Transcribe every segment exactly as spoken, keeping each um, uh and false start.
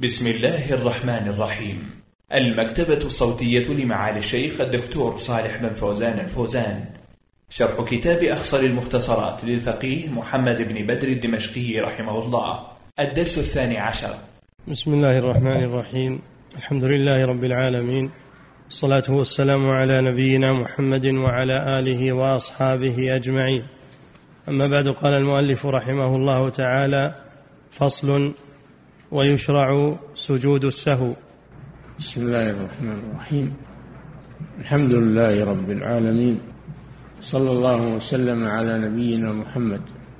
بسم الله الرحمن الرحيم. المكتبة الصوتية لمعالي الشيخ الدكتور صالح بن فوزان الفوزان، شرح كتاب أخصر المختصرات للفقيه محمد بن بدر الدمشقي رحمه الله، الدرس الثاني عشر. بسم الله الرحمن الرحيم. الحمد لله رب العالمين، الصلاة والسلام على نبينا محمد وعلى آله وأصحابه أجمعين. أما بعد، قال المؤلف رحمه الله تعالى: فصل: ويشرع سجود السهو. بسم الله الرحمن الرحيم. الحمد لله رب العالمين، صلى الله وسلم على نبينا محمد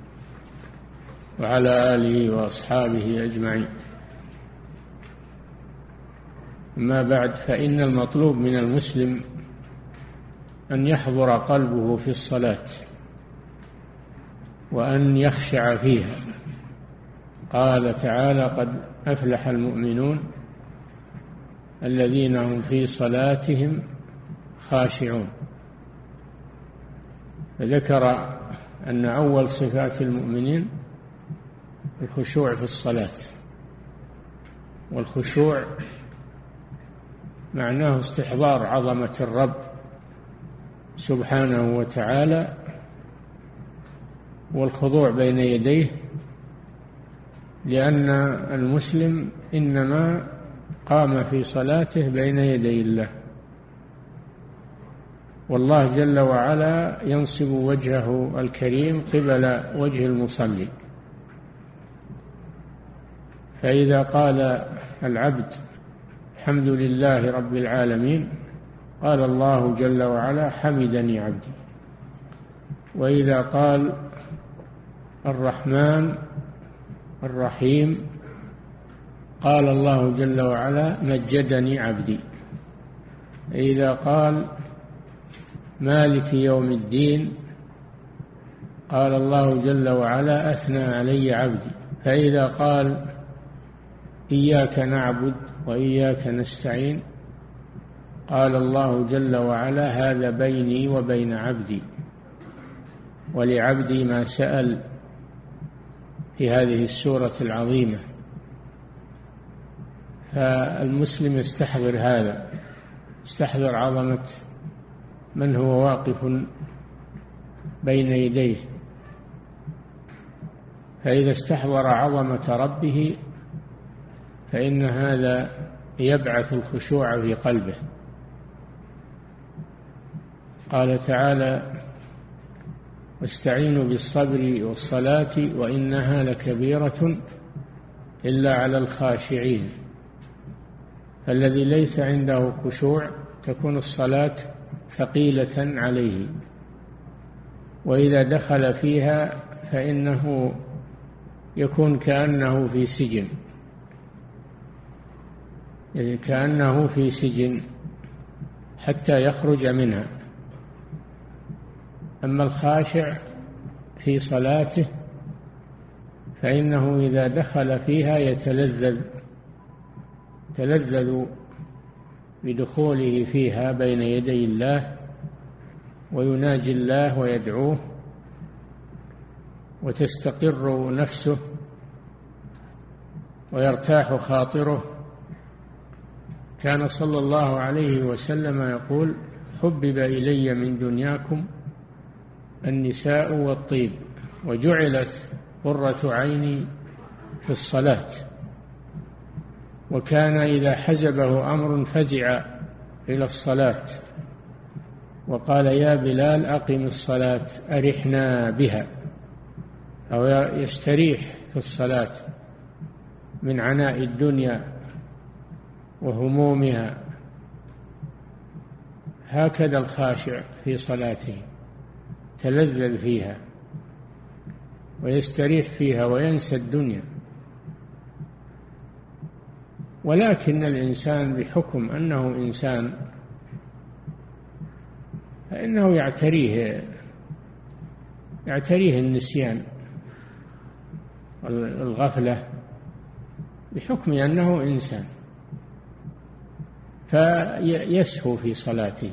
وعلى آله وأصحابه أجمعين. أما بعد، فإن المطلوب من المسلم أن يحضر قلبه في الصلاة وأن يخشع فيها. قال تعالى: قد أفلح المؤمنون الذين هم في صلاتهم خاشعون. فذكر أن أول صفات المؤمنين الخشوع في الصلاة، والخشوع معناه استحضار عظمة الرب سبحانه وتعالى والخضوع بين يديه، لأن المسلم إنما قام في صلاته بين يدي الله، والله جل وعلا ينصب وجهه الكريم قبل وجه المصلي. فإذا قال العبد: الحمد لله رب العالمين، قال الله جل وعلا: حمدني عبدي. وإذا قال الرحمن الرحيم، قال الله جل وعلا: مجدني عبدي. إذا قال مالك يوم الدين، قال الله جل وعلا: أثنى علي عبدي. فإذا قال إياك نعبد وإياك نستعين، قال الله جل وعلا: هذا بيني وبين عبدي ولعبدي ما سأل، في هذه السورة العظيمة. فالمسلم يستحضر هذا، يستحضر عظمة من هو واقف بين يديه. فإذا استحضر عظمة ربه فإن هذا يبعث الخشوع في قلبه. قال تعالى: واستعينوا بالصبر والصلاة وإنها لكبيرة إلا على الخاشعين. فالذي ليس عنده خشوع تكون الصلاة ثقيلة عليه، وإذا دخل فيها فإنه يكون كأنه في سجن، يعني كأنه في سجن حتى يخرج منها. أما الخاشع في صلاته فإنه إذا دخل فيها يتلذذ تلذذ بدخوله فيها بين يدي الله، ويناجي الله ويدعوه، وتستقر نفسه ويرتاح خاطره. كان صلى الله عليه وسلم يقول: حبب إلي من دنياكم النساء والطيب، وجعلت قرة عيني في الصلاة. وكان إذا حزبه أمر فزع إلى الصلاة وقال: يا بلال أقم الصلاة أرحنا بها، أو يستريح في الصلاة من عناء الدنيا وهمومها. هكذا الخاشع في صلاته تلذذ فيها ويستريح فيها وينسى الدنيا. ولكن الإنسان بحكم أنه إنسان فإنه يعتريه يعتريه النسيان والغفلة بحكم أنه إنسان، فيسهو في صلاته،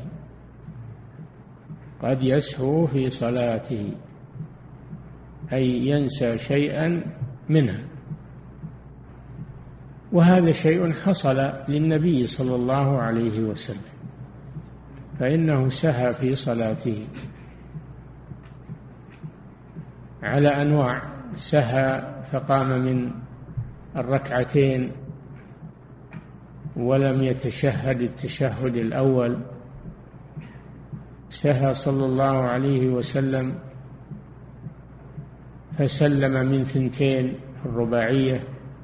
قد يسهو في صلاته، أي ينسى شيئا منها. وهذا شيء حصل للنبي صلى الله عليه وسلم، فإنه سهى في صلاته على أنواع، سهى فقام من الركعتين ولم يتشهد التشهد الأول، سهى صلى الله عليه وسلم فسلم من ثنتين في الرباعية،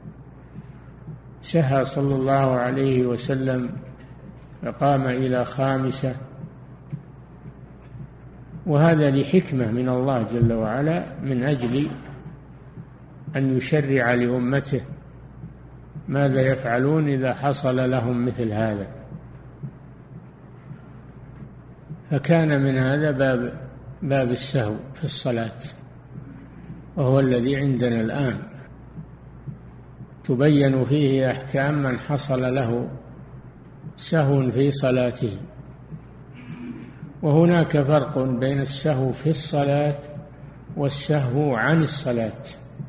سهى صلى الله عليه وسلم فقام إلى خامسة، وهذا لحكمة من الله جل وعلا من أجل أن يشرع لأمته ماذا يفعلون إذا حصل لهم مثل هذا. فكان من هذا باب باب السهو في الصلاة، وهو الذي عندنا الآن، تبين فيه أحكام من حصل له سهو في صلاته. وهناك فرق بين السهو في الصلاة والسهو عن الصلاة.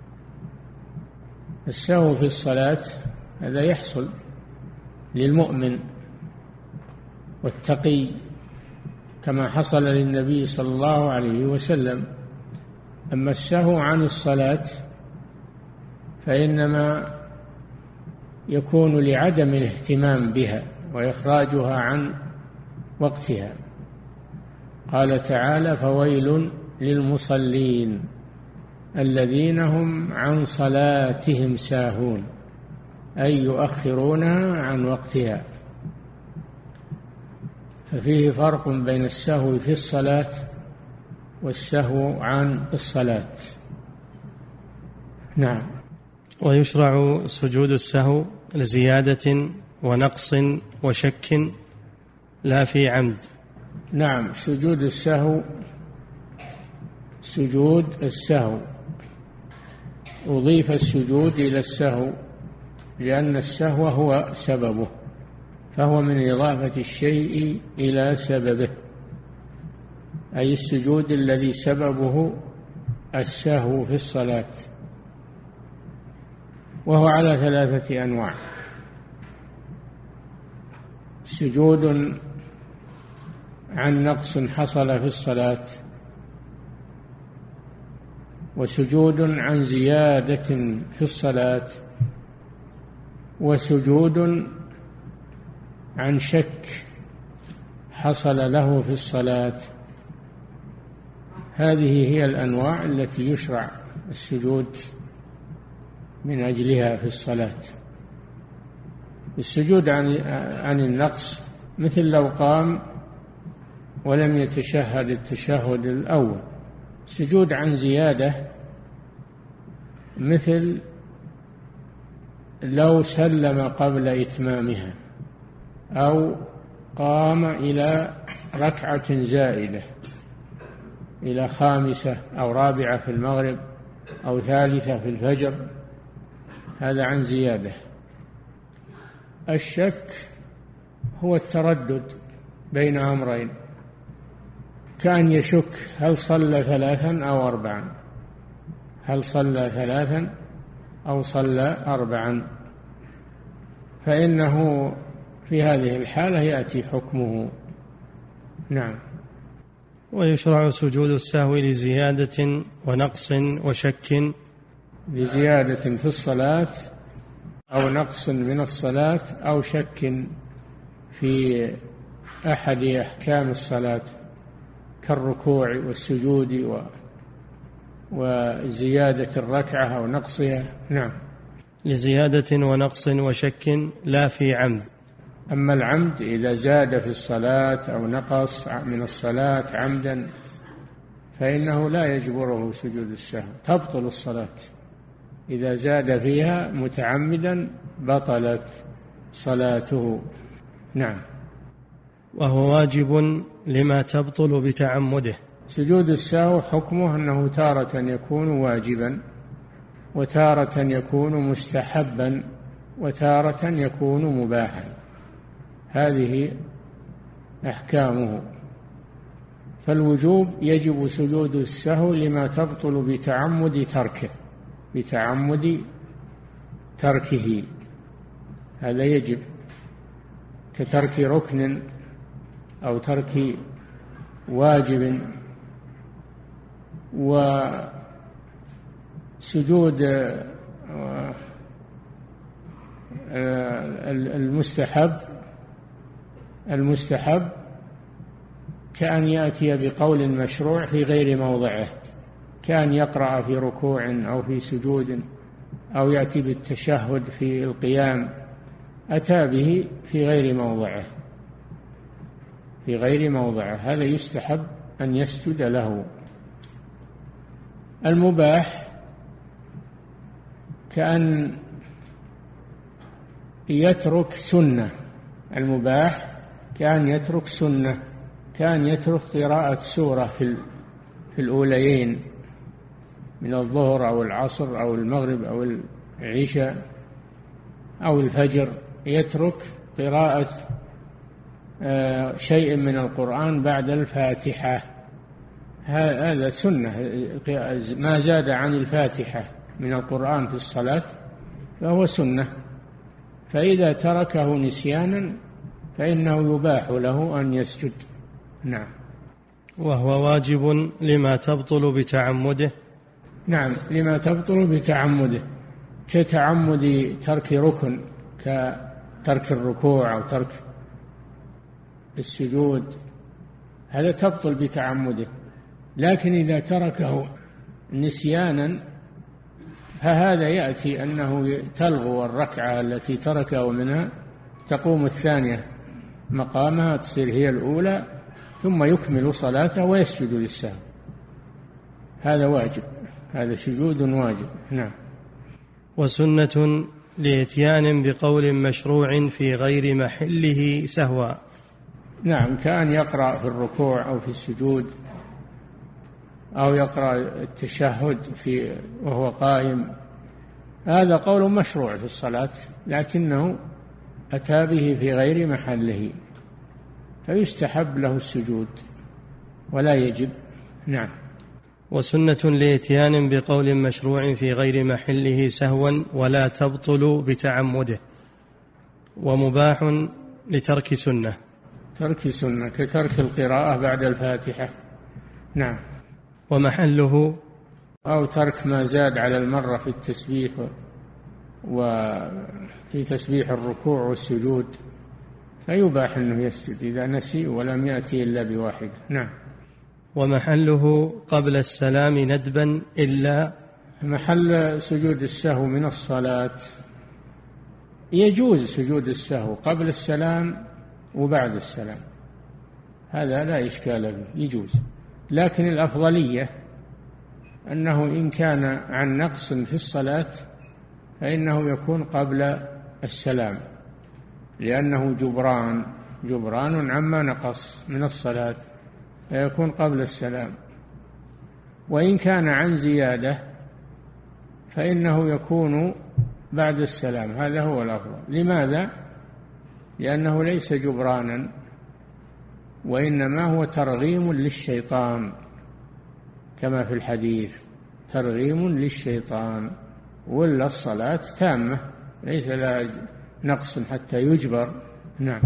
السهو في الصلاة هذا يحصل للمؤمن والتقي كما حصل للنبي صلى الله عليه وسلم. أما السهو عن الصلاة فإنما يكون لعدم الاهتمام بها وإخراجها عن وقتها. قال تعالى: فويل للمصلين الذين هم عن صلاتهم ساهون، أي يؤخرونها عن وقتها. ففيه فرق بين السهو في الصلاة والسهو عن الصلاة. نعم. ويشرع سجود السهو لزيادة ونقص وشك لا في عمد. نعم، سجود السهو سجود السهو أضيف السجود إلى السهو لأن السهو هو سببه، فهو من إضافة الشيء إلى سببه، أي السجود الذي سببه السهو في الصلاة، وهو على ثلاثة أنواع: سجود عن نقص حصل في الصلاة، وسجود عن زيادة في الصلاة، وسجود عن شك حصل له في الصلاة. هذه هي الأنواع التي يشرع السجود من أجلها في الصلاة. السجود عن عن النقص مثل لو قام ولم يتشهد التشهد الأول. سجود عن زيادة مثل لو سلم قبل إتمامها أو قام إلى ركعة زائدة، إلى خامسة أو رابعة في المغرب أو ثالثة في الفجر، هذا عن زيادة. الشك هو التردد بين أمرين، كان يشك هل صلى ثلاثا أو أربعا، هل صلى ثلاثا أو صلى أربعا، فإنه في هذه الحالة يأتي حكمه. نعم. ويشرع سجود السهو لزيادة ونقص وشك. لزيادة في الصلاة أو نقص من الصلاة أو شك في أحد أحكام الصلاة كالركوع والسجود و وزيادة الركعة أو نقصها. نعم. لزيادة ونقص وشك لا في عمد. أما العمد إذا زاد في الصلاة أو نقص من الصلاة عمدا فإنه لا يجبره سجود السهو، تبطل الصلاة. إذا زاد فيها متعمدا بطلت صلاته. نعم. وهو واجب لما تبطل بتعمده. سجود السهو حكمه أنه تارة يكون واجبا، وتارة يكون مستحبا، وتارة يكون مباحا. هذه أحكامه. فالوجوب يجب سجود السهو لما تبطل بتعمد تركه بتعمد تركه هذا يجب، كترك ركن أو ترك واجب. وسجود المستحب المستحب كأن يأتي بقول مشروع في غير موضعه، كأن يقرأ في ركوع أو في سجود، أو يأتي بالتشهد في القيام، أتى به في غير موضعه في غير موضعه هذا يستحب أن يسجد له. المباح كأن يترك سنة المباح كأن يترك سنة كأن يترك قراءة سورة في في الأوليين من الظهر أو العصر أو المغرب أو العشاء أو الفجر، يترك قراءة شيء من القرآن بعد الفاتحة، هذا سنة. ما زاد عن الفاتحة من القرآن في الصلاة فهو سنة، فإذا تركه نسيانا فإنه يباح له أن يسجد. نعم. وهو واجب لما تبطل بتعمده. نعم، لما تبطل بتعمده، كتعمد ترك ركن، كترك الركوع أو ترك السجود، هذا تبطل بتعمده. لكن إذا تركه نسيانا فهذا يأتي أنه تلغو الركعة التي تركه منها، تقوم الثانية مقامها، تصير هي الأولى، ثم يكمل صلاته ويسجد للسهو. هذا واجب، هذا سجود واجب. نعم. وسنة لإتيان بقول مشروع في غير محله سهوا. نعم، كأن يقرأ في الركوع أو في السجود، أو يقرأ التشهد في وهو قائم، هذا قول مشروع في الصلاة لكنه أتى به في غير محله، فيستحب له السجود ولا يجب. نعم. وسنة لإتيان بقول مشروع في غير محله سهوا ولا تبطل بتعمده. ومباح لترك سنة، ترك سنة كترك القراءة بعد الفاتحة. نعم. ومحله أو ترك ما زاد على المرة في التسبيح وفي تسبيح الركوع والسجود، فيباح أنه يسجد إذا نسي ولم يأتي إلا بواحد. نعم. ومحله قبل السلام ندبا إلا محل سجود السهو من الصلاة، يجوز سجود السهو قبل السلام وبعد السلام، هذا لا إشكال فيه، يجوز. لكن الأفضلية أنه إن كان عن نقص في الصلاة فإنه يكون قبل السلام، لأنه جبران جبران عما نقص من الصلاة، فيكون قبل السلام. وإن كان عن زيادة فإنه يكون بعد السلام، هذا هو الأفضل. لماذا؟ لأنه ليس جبرانا، وإنما هو ترغيم للشيطان، كما في الحديث ترغيم للشيطان. ولا الصلاة تامة ليس لها نقص حتى يجبر. نعم.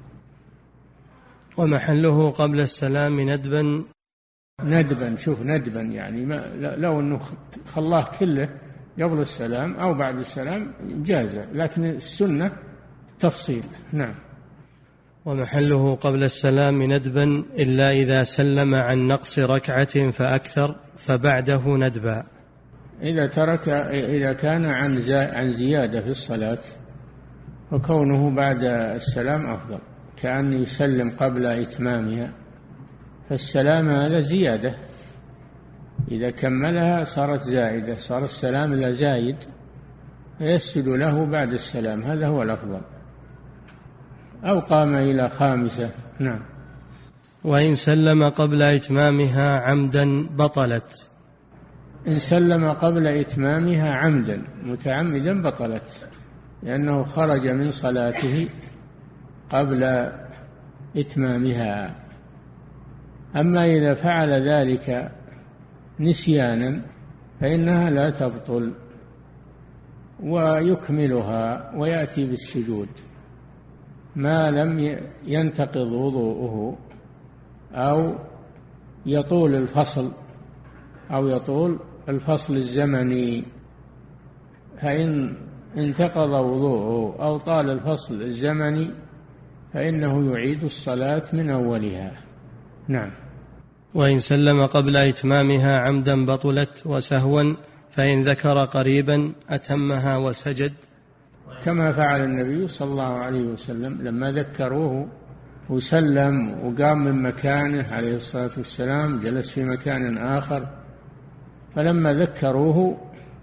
ومحله قبل السلام ندبا ندبا شوف ندبا يعني ما لو أنه خلاه كله قبل السلام أو بعد السلام جاز، لكن السنة تفصيل. نعم. ومحله قبل السلام ندبا إلا إذا سلم عن نقص ركعة فأكثر فبعده ندبا. إذا ترك إذا كان عن عن زيادة في الصلاة فكونه بعد السلام أفضل، كأن يسلم قبل إتمامها، فالسلام هذا زيادة، إذا كملها صارت زائدة، صار السلام لا زايد، فيسجد له بعد السلام، هذا هو الأفضل، أو قام إلى خامسة. نعم. وإن سلم قبل إتمامها عمدا بطلت. إن سلم قبل إتمامها عمدا متعمدا بطلت، لأنه خرج من صلاته قبل إتمامها. أما إذا فعل ذلك نسيانا فإنها لا تبطل، ويكملها ويأتي بالسجود ما لم ينتقض وضوءه أو يطول الفصل أو يطول الفصل الزمني. فإن انتقض وضوءه أو طال الفصل الزمني فإنه يعيد الصلاة من أولها. نعم. وإن سلم قبل إتمامها عمدا بطلت، وسهوا فإن ذكر قريبا أتمها وسجد، كما فعل النبي صلى الله عليه وسلم لما ذكروه وسلم وقام من مكانه عليه الصلاة والسلام، جلس في مكان آخر، فلما ذكروه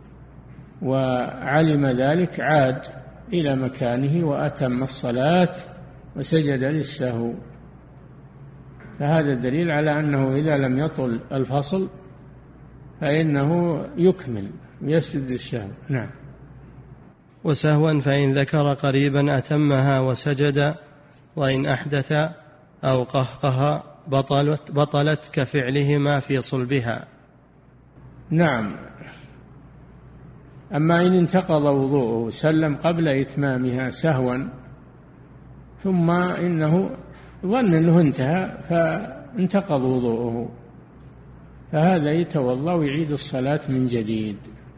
وعلم ذلك عاد إلى مكانه وأتم الصلاة وسجد للسهو. فهذا دليل على أنه إذا لم يطل الفصل فإنه يكمل ويسجد للسهو. نعم. وسهوا فإن ذكر قريبا أتمها وسجد، وإن أحدث أو قهقه بطلت, بطلت كفعلهما في صلبها. نعم. أما إن انتقض وضوءه سلم قبل إتمامها سهوا ثم إنه ظن أنه انتهى فانتقض وضوءه، فهذا يتوضأ ويعيد الصلاة من جديد.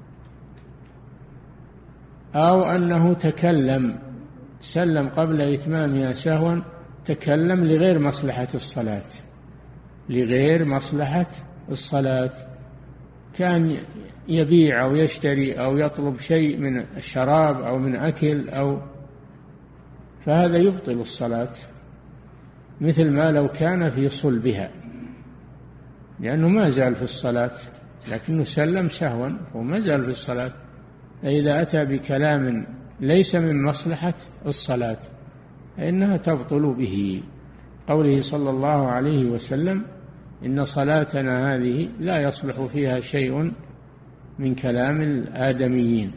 أو أنه تكلم سلم قبل إتمامها سهوا، تكلم لغير مصلحة الصلاة لغير مصلحة الصلاة كان يبيع أو يشتري أو يطلب شيء من الشراب أو من أكل أو فهذا يبطل الصلاة، مثل ما لو كان في صلبها، لأنه ما زال في الصلاة لكنه سلم سهوا وما زال في الصلاة. إذا أتى بكلام ليس من مصلحة الصلاة فإنها تبطل به. قوله صلى الله عليه وسلم: إن صلاتنا هذه لا يصلح فيها شيء من كلام الآدميين.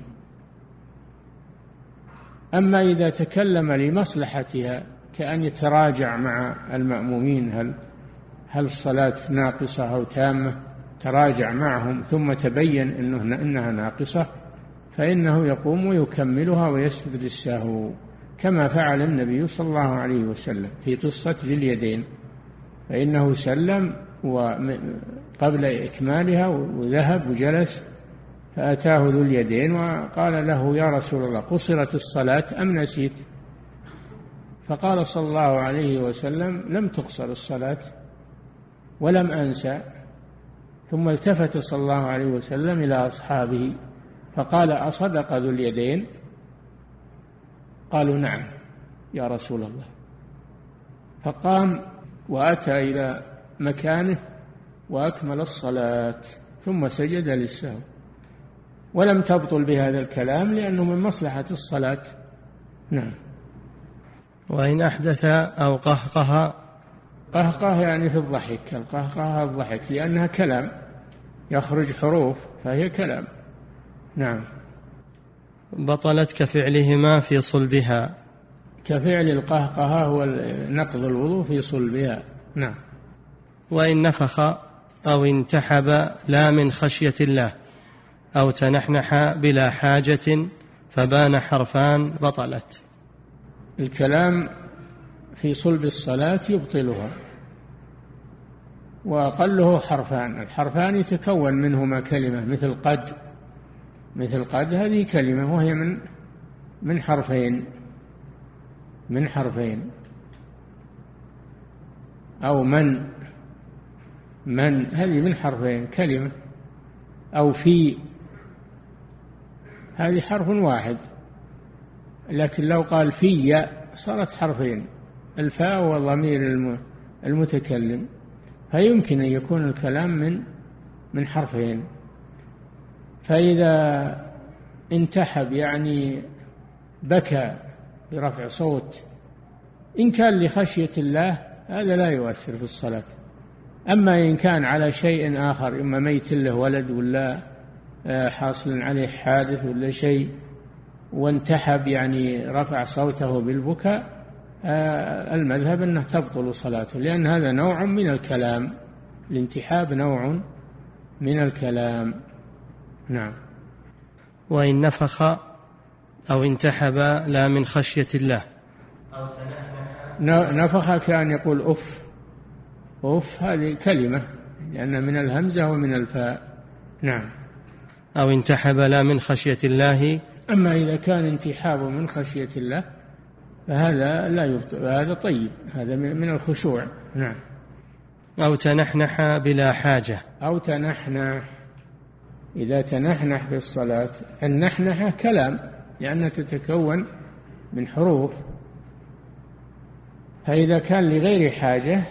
أما إذا تكلم لمصلحتها كأن يتراجع مع المأمومين هل هل الصلاة ناقصة أو تامة، تراجع معهم ثم تبين إنه إنها ناقصة، فإنه يقوم ويكملها ويسجد للسهو، كما فعل النبي صلى الله عليه وسلم في قصة ذي اليدين، فإنه سلم قبل إكمالها وذهب وجلس، فأتاه ذو اليدين وقال له: يا رسول الله، قصرت الصلاة أم نسيت؟ فقال صلى الله عليه وسلم: لم تقصر الصلاة ولم أنسى. ثم التفت صلى الله عليه وسلم إلى أصحابه فقال: أصدق ذو اليدين؟ قالوا: نعم يا رسول الله. فقام وأتى إلى مكانه وأكمل الصلاة ثم سجد للسهو، ولم تبطل بهذا الكلام لأنه من مصلحة الصلاة. نعم. وإن أحدث أو قهقه، قهقه يعني في الضحك، القهقه الضحك لأنها كلام يخرج حروف فهي كلام. نعم. بطلت كفعلهما في صلبها، كفعل القهقه هو نقض الوضوء في صلبها. نعم. وإن نفخ أو انتحب لا من خشية الله أو تنحنح بلا حاجة فبان حرفان بطلت. الكلام في صلب الصلاة يبطلها، وأقله حرفان، الحرفان يتكون منهما كلمة، مثل قد مثل قد هذه كلمة وهي من من حرفين من حرفين أو من من هذه من حرفين كلمة، أو في هذه حرف واحد، لكن لو قال في صارت حرفين، الفاء وضمير المتكلم، فيمكن أن يكون الكلام من من حرفين. فإذا انتحب يعني بكى برفع صوت، إن كان لخشية الله هذا لا يؤثر في الصلاة. أما إن كان على شيء آخر، إما ميت له ولد ولا حاصل عليه حادث ولا شيء، وانتحب يعني رفع صوته بالبكاء، المذهب أنه تبطل صلاته، لأن هذا نوع من الكلام، الانتحاب نوع من الكلام. نعم. وإن نفخ أو انتحب لا من خشية الله. نفخ كان يقول أف، أف هذه كلمة لأن من الهمزة ومن الفاء. نعم. أو انتحب لا من خشية الله. أما إذا كان انتحاب من خشية الله فهذا لا يبطل، هذا طيب، هذا من الخشوع. نعم. أو تنحنح بلا حاجة. أو تنحنح، إذا تنحنح في الصلاة، النحنحة كلام لأنها تتكون من حروف، فإذا كان لغير حاجة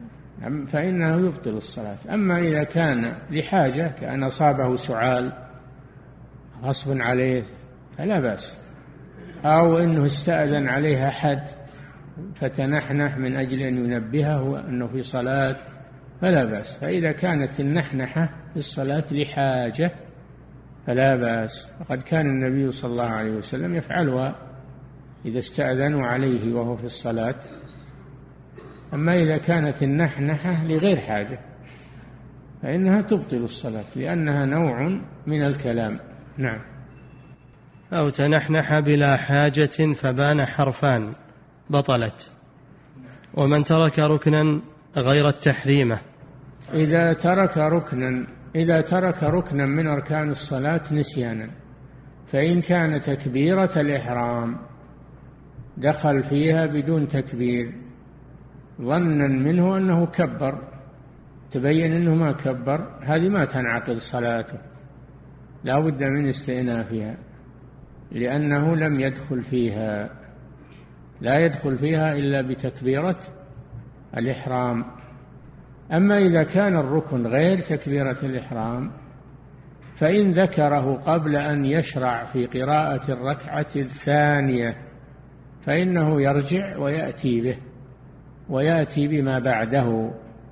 فإنه يبطل الصلاة. أما إذا كان لحاجة كأن أصابه سعال غصب عليه فلا بأس، أو أنه استأذن عليها حد فتنحنح من أجل أن ينبهه أنه في صلاة فلا بأس. فإذا كانت النحنحة في الصلاة لحاجة فلا بأس، وقد كان النبي صلى الله عليه وسلم يفعلها إذا استأذنوا عليه وهو في الصلاة. أما إذا كانت النحنحة لغير حاجة فإنها تبطل الصلاة لأنها نوع من الكلام. نعم. أو تنحنح بلا حاجة فبان حرفان بطلت. ومن ترك ركنا غير التحريمة، إذا ترك ركنا إذا ترك ركنا من أركان الصلاة نسيانا، فإن كان تكبيرة الإحرام دخل فيها بدون تكبير ظنا منه أنه كبر، تبين أنه ما كبر، هذه ما تنعقد صلاته، لا بد من استئنافها لأنه لم يدخل فيها، لا يدخل فيها إلا بتكبيرة الإحرام. أما إذا كان الركن غير تكبيرة الإحرام فإن ذكره قبل أن يشرع في قراءة الركعة الثانية فإنه يرجع ويأتي به ويأتي بما بعده،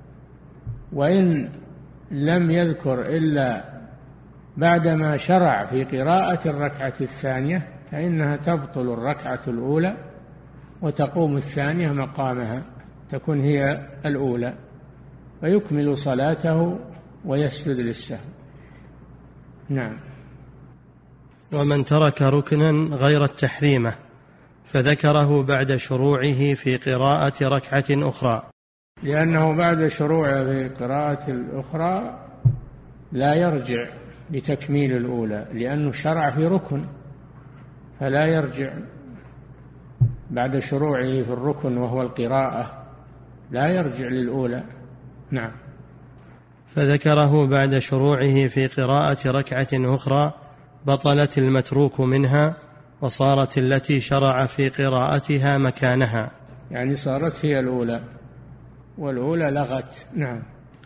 وإن لم يذكر إلا بعدما شرع في قراءة الركعة الثانية فإنها تبطل الركعة الأولى وتقوم الثانية مقامها، تكون هي الأولى، ويكمل صلاته ويسجد للسهو. نعم. ومن ترك ركنا غير التحريمة فذكره بعد شروعه في قراءة ركعة أخرى، لأنه بعد شروعه في قراءة الأخرى لا يرجع لتكميل الأولى لأنه شرع في ركن، فلا يرجع بعد شروعه في الركن وهو القراءة، لا يرجع للأولى. نعم. فذكره بعد شروعه في قراءة ركعة أخرى بطلت المتروك منها وصارت التي شرع في قراءتها مكانها، يعني صارت هي الأولى والأولى لغت. نعم.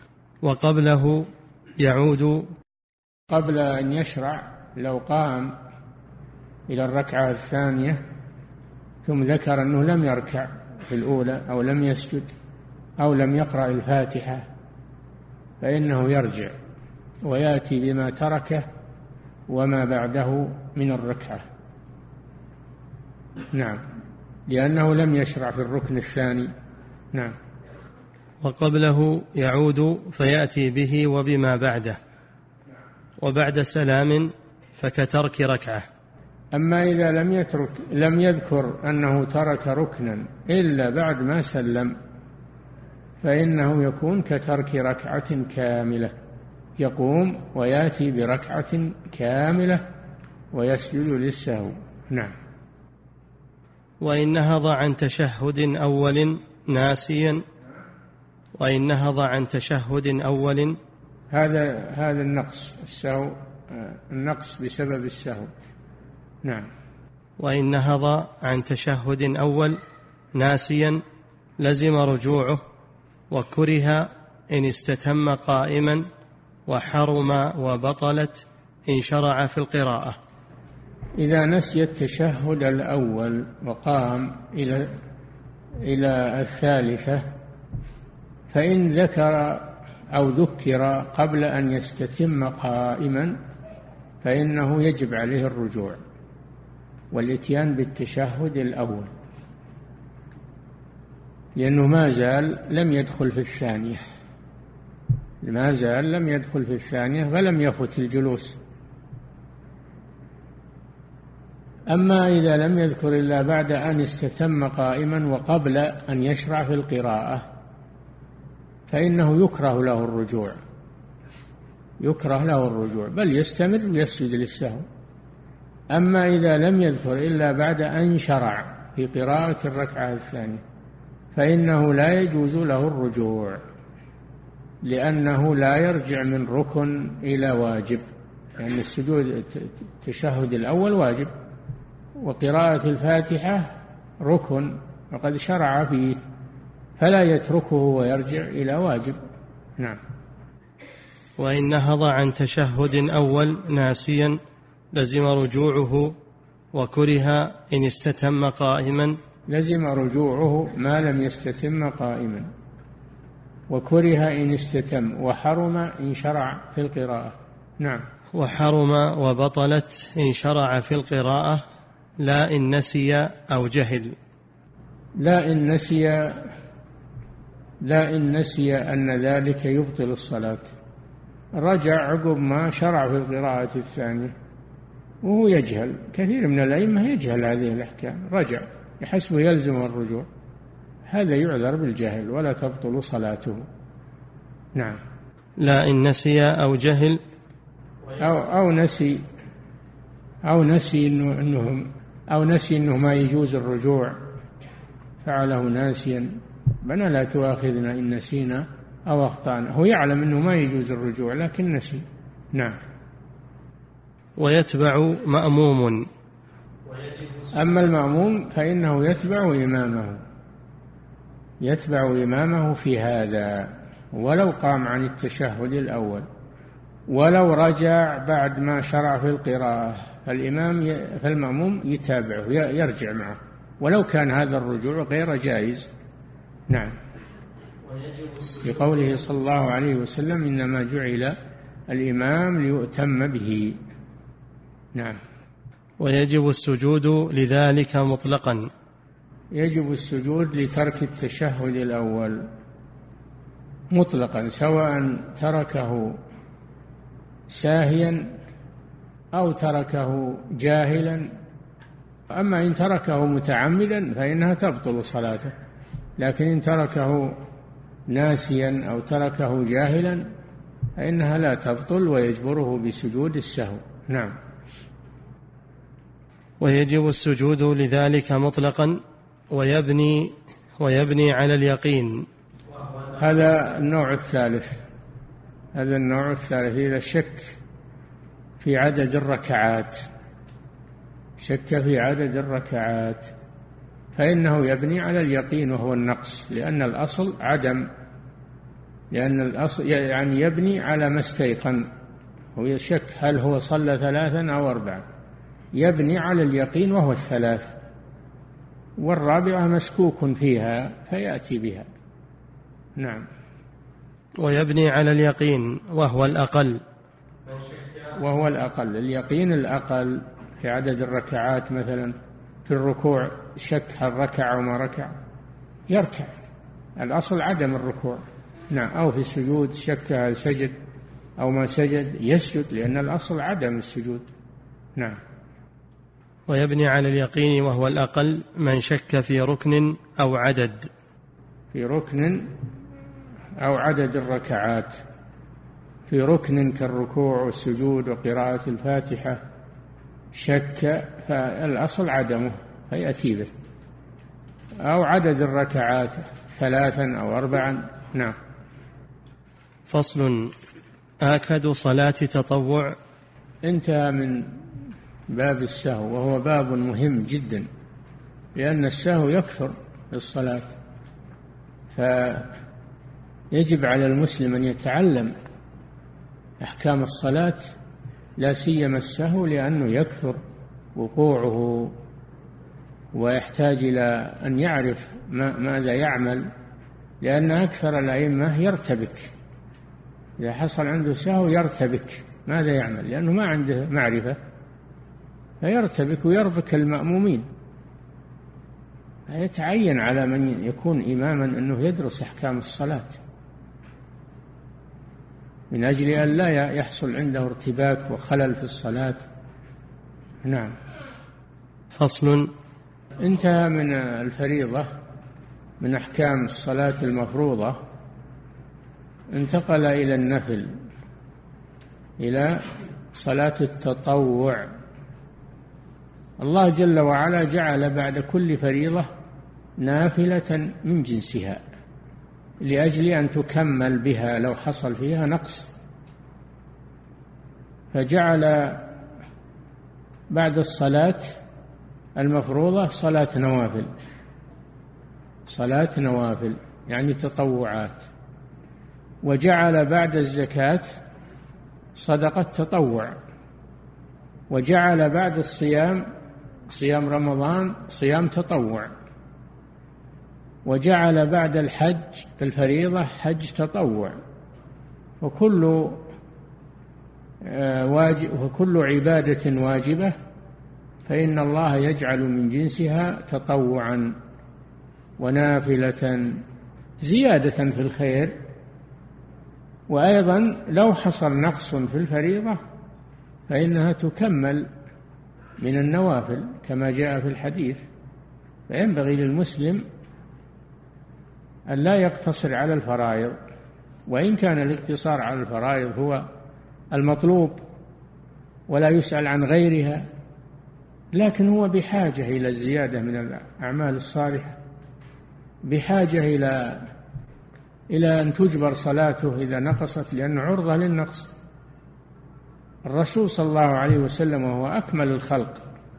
وقبله يعود، قبل أن يشرع لو قام إلى الركعة الثانية ثم ذكر أنه لم يركع في الأولى أو لم يسجد أو لم يقرأ الفاتحة فإنه يرجع ويأتي بما تركه وما بعده من الركعة. نعم، لأنه لم يشرع في الركن الثاني. نعم. وقبله يعود فيأتي به وبما بعده، وبعد سلام فكترك ركعة. أما إذا لم يترك لم يذكر أنه ترك ركنا إلا بعد ما سلم فإنه يكون كترك ركعة كاملة، يقوم ويأتي بركعة كاملة ويسجد للسهو. نعم. وإن نهض عن تشهد أول ناسيا، وإن نهض عن تشهد أول، هذا هذا النقص، السهو النقص بسبب السهو. نعم. وإن نهض عن تشهد أول ناسيا لزم رجوعه، وكره إن استتم قائما، وحرم وبطلت إن شرع في القراءة. إذا نسي التشهد الأول وقام إلى إلى الثالثة فإن ذكر أو ذكر قبل أن يستتم قائما فإنه يجب عليه الرجوع والإتيان بالتشهد الأول، لأنه ما زال لم يدخل في الثانية، ما زال لم يدخل في الثانية فلم يفت الجلوس، أما إذا لم يذكر إلا بعد أن استتم قائما وقبل أن يشرع في القراءة فإنه يكره له الرجوع، يكره له الرجوع بل يستمر ويسجد للسهو. أما إذا لم يذكر إلا بعد أن شرع في قراءة الركعة الثانية فإنه لا يجوز له الرجوع، لأنه لا يرجع من ركن إلى واجب، لأن يعني السجود التشهد الأول واجب وقراءة الفاتحة ركن وقد شرع فيه، فلا يتركه ويرجع إلى واجب. نعم. وإن نهض عن تشهد أول ناسيا لزم رجوعه، وكره إن استتم قائما. لزم رجوعه ما لم يستتم قائما، وكره إن استتم، وحرم إن شرع في القراءة. نعم. وحرم وبطلت إن شرع في القراءة لا إن نسي أو جهل. لا إن نسي لا إن نسي أن ذلك يبطل الصلاة، رجع عقب ما شرع في القراءة الثانية وهو يجهل، كثير من الأئمة يجهل هذه الأحكام، رجع يحسبه يلزم الرجوع، هذا يعذر بالجهل ولا تبطل صلاته. نعم. لا إن نسي أو جهل أو, أو نسي أو نسي إنه, إنه أو نسي إنه ما يجوز الرجوع، فعله ناسيا، بنا لا تؤاخذنا إن نسينا أو أخطأنا، هو يعلم أنه ما يجوز الرجوع لكن نسي. نعم. ويتبع مأموم. أما المأموم فإنه يتبع إمامه، يتبع إمامه في هذا ولو قام عن التشهد الأول، ولو رجع بعد ما شرع في القراءة فالإمام ي... فالمأموم يتابعه يرجع معه ولو كان هذا الرجوع غير جائز. نعم. لقوله صلى الله عليه وسلم إنما جعل الإمام ليؤتم به. نعم. ويجب السجود لذلك مطلقا. يجب السجود لترك التشهد الأول مطلقا، سواء تركه ساهيا أو تركه جاهلا. أما إن تركه متعمدا فإنها تبطل صلاته، لكن إن تركه ناسيا أو تركه جاهلا فإنها لا تبطل ويجبره بسجود السهو. نعم. ويجب السجود لذلك مطلقا ويبني ويبني على اليقين. هذا النوع الثالث هذا النوع الثالث إذا شك في عدد الركعات شك في عدد الركعات فإنه يبني على اليقين وهو النقص، لأن الأصل عدم، لأن الأصل يعني يبني على ما استيقن، هو يشك هل هو صلى ثلاثا أو أربعا، يبني على اليقين وهو الثلاث، والرابعة مشكوك فيها فيأتي بها. نعم. ويبني على اليقين وهو الأقل وهو الأقل اليقين الأقل في عدد الركعات، مثلا في الركوع شك هل ركع أو ما ركع يركع، الأصل عدم الركوع. نعم. أو في السجود شك هل سجد أو ما سجد يسجد، لأن الأصل عدم السجود. نعم. ويبني على اليقين وهو الأقل من شك في ركن أو عدد في ركن أو عدد الركعات، في ركن كالركوع والسجود وقراءة الفاتحة شك فالأصل عدمه فيأتي به، أو عدد الركعات ثلاثا أو أربعا. نعم. فصل. آكد صلاة تطوع. انتهى من باب السهو، وهو باب مهم جدا، لأن السهو يكثر في الصلاة، فيجب على المسلم أن يتعلم أحكام الصلاة، لا سيما السهو، لأنه يكثر وقوعه ويحتاج إلى أن يعرف ما ماذا يعمل، لأن أكثر الأئمة يرتبك، إذا حصل عنده سهو يرتبك ماذا يعمل، لأنه ما عنده معرفة فيرتبك ويربك المأمومين. يتعين على من يكون إماما أنه يدرس أحكام الصلاة من أجل أن لا يحصل عنده ارتباك وخلل في الصلاة. نعم. فصل. انتهى من الفريضة من أحكام الصلاة المفروضة، انتقل إلى النفل، إلى صلاة التطوع. الله جل وعلا جعل بعد كل فريضة نافلة من جنسها لأجل أن تكمل بها لو حصل فيها نقص، فجعل بعد الصلاة المفروضة صلاة نوافل، صلاة نوافل يعني تطوعات، وجعل بعد الزكاة صدقة تطوع، وجعل بعد الصيام صيام رمضان صيام تطوع، وجعل بعد الحج الفريضة حج تطوع، وكل واجب وكل عبادة واجبة فإن الله يجعل من جنسها تطوعا ونافلة زيادة في الخير. وأيضا لو حصل نقص في الفريضة فإنها تكمل من النوافل كما جاء في الحديث. فينبغي للمسلم أن لا يقتصر على الفرائض، وإن كان الاقتصار على الفرائض هو المطلوب ولا يسأل عن غيرها، لكن هو بحاجة إلى الزيادة من الأعمال الصالحة، بحاجة إلى إلى أن تجبر صلاته إذا نقصت، لأنه عرضة للنقص. الرسول صلى الله عليه وسلم وهو أكمل الخلق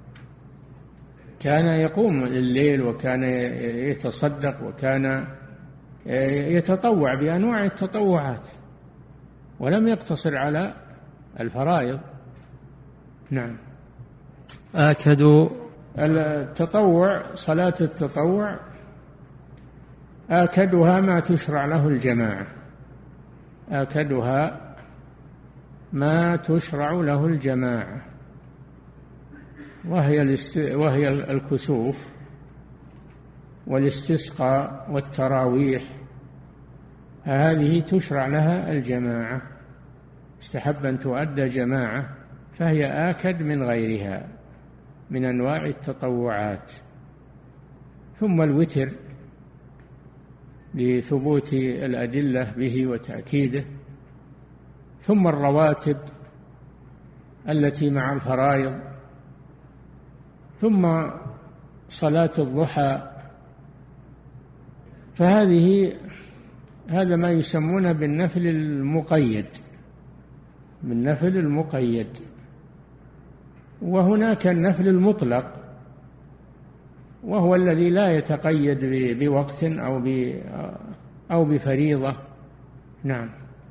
كان يقوم الليل، وكان يتصدق، وكان يتطوع بأنواع التطوعات، ولم يقتصر على الفرائض. نعم. آكد التطوع، صلاة التطوع آكدها ما تشرع له الجماعة، آكدها ما تشرع له الجماعة، وهي الاست... وهي الكسوف والاستسقاء والتراويح، هذه تشرع لها الجماعة، استحب أن تؤدى جماعة، فهي آكد من غيرها من أنواع التطوعات. ثم الوتر لثبوت الأدلة به وتأكيده، ثم الرواتب التي مع الفرائض، ثم صلاة الضحى. فهذه هذا ما يسمونه بالنفل المقيد، بالنفل المقيد. وهناك النفل المطلق، وهو الذي لا يتقيد بوقت أو أو بفريضة. نعم.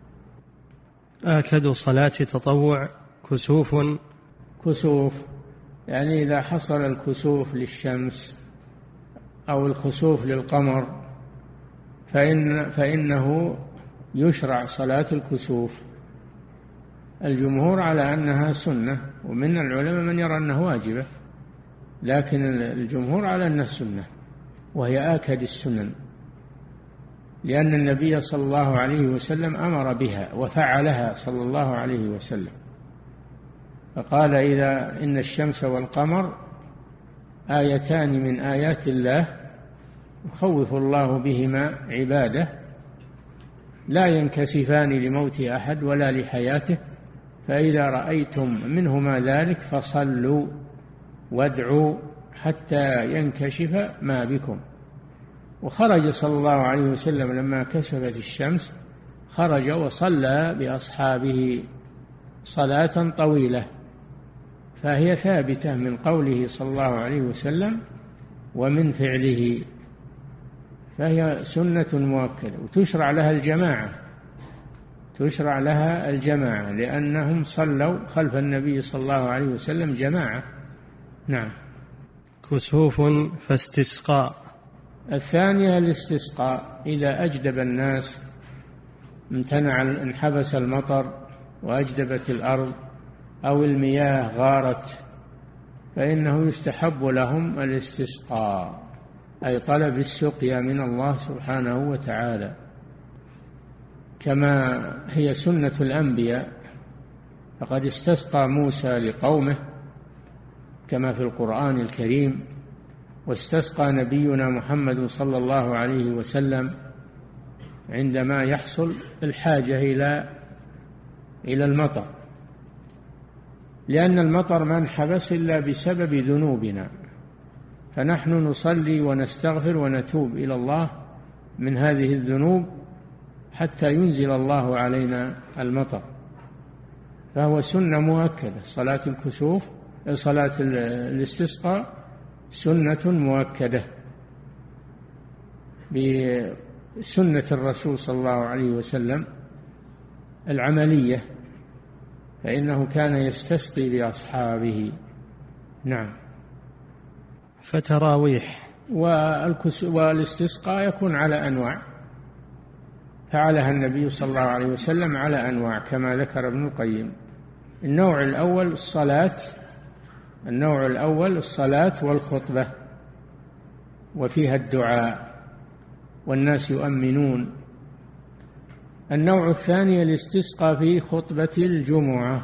آكد صلاة تطوع كسوف. كسوف يعني إذا حصل الكسوف للشمس أو الخسوف للقمر فإن فإنه يشرع صلاة الكسوف. الجمهور على أنها سنة، ومن العلماء من يرى أنها واجبة، لكن الجمهور على أنها سنة، وهي آكد السنن، لأن النبي صلى الله عليه وسلم أمر بها وفعلها صلى الله عليه وسلم، فقال: إذا إن الشمس والقمر آيتان من آيات الله يخوف الله بهما عباده لا ينكسفان لموت أحد ولا لحياته، فإذا رأيتم منهما ذلك فصلوا وادعوا حتى ينكشف ما بكم. وخرج صلى الله عليه وسلم لما كسفت الشمس، خرج وصلى بأصحابه صلاة طويلة، فهي ثابتة من قوله صلى الله عليه وسلم ومن فعله، فهي سنة مؤكدة، وتشرع لها الجماعة، تشرع لها الجماعة لأنهم صلوا خلف النبي صلى الله عليه وسلم جماعة. نعم. كسوف فاستسقاء. الثانية الاستسقاء، إذا أجدب الناس، امتنع انحبس المطر وأجدبت الأرض أو المياه غارت، فإنه يستحب لهم الاستسقاء، أي طلب السقيا من الله سبحانه وتعالى، كما هي سنة الأنبياء. فقد استسقى موسى لقومه كما في القرآن الكريم. واستسقى نبينا محمد صلى الله عليه وسلم عندما يحصل الحاجة إلى إلى المطر، لأن المطر ما انحبس إلا بسبب ذنوبنا، فنحن نصلي ونستغفر ونتوب إلى الله من هذه الذنوب حتى ينزل الله علينا المطر. فهو سنة مؤكدة، صلاة الكسوف صلاة الاستسقاء سنة مؤكدة بسنة الرسول صلى الله عليه وسلم العملية، فإنه كان يستسقي لأصحابه. نعم. فتراويح. والاستسقاء يكون على أنواع، فعلها النبي صلى الله عليه وسلم على أنواع كما ذكر ابن القيم. النوع الأول الصلاة النوع الأول الصلاة والخطبة وفيها الدعاء والناس يؤمنون. النوع الثاني الاستسقاء في خطبة الجمعة.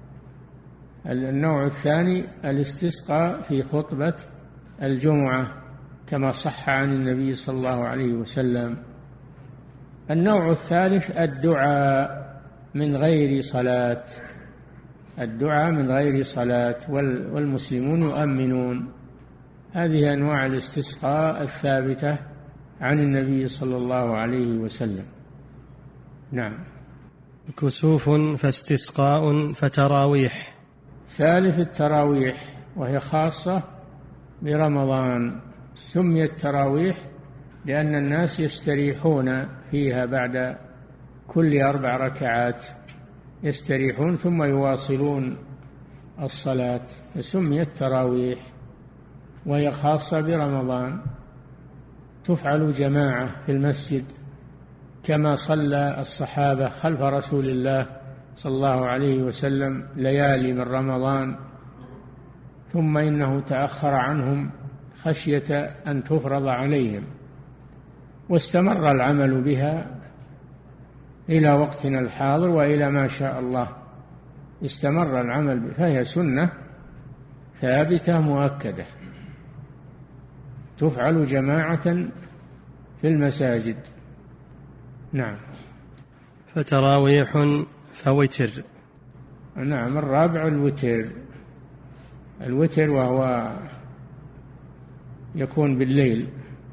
النوع الثاني الاستسقاء في خطبة الجمعة كما صح عن النبي صلى الله عليه وسلم. النوع الثالث الدعاء من غير صلاة، الدعاء من غير صلاة والمسلمون يؤمنون. هذه أنواع الاستسقاء الثابتة عن النبي صلى الله عليه وسلم. نعم. كسوف فاستسقاء فتراويح. ثالث التراويح، وهي خاصة برمضان. سميت تراويح لأن الناس يستريحون فيها بعد كل أربع ركعات، يستريحون ثم يواصلون الصلاة، فسميت تراويح، وهي خاصة برمضان. تفعل جماعة في المسجد كما صلى الصحابة خلف رسول الله صلى الله عليه وسلم ليالي من رمضان، ثم إنه تأخر عنهم خشية أن تفرض عليهم، واستمر العمل بها إلى وقتنا الحاضر وإلى ما شاء الله استمر العمل بها، فهي سنة ثابتة مؤكدة تفعل جماعة في المساجد. نعم. فتراويح فوتر. نعم. الرابع الوتر. الوتر وهو يكون بالليل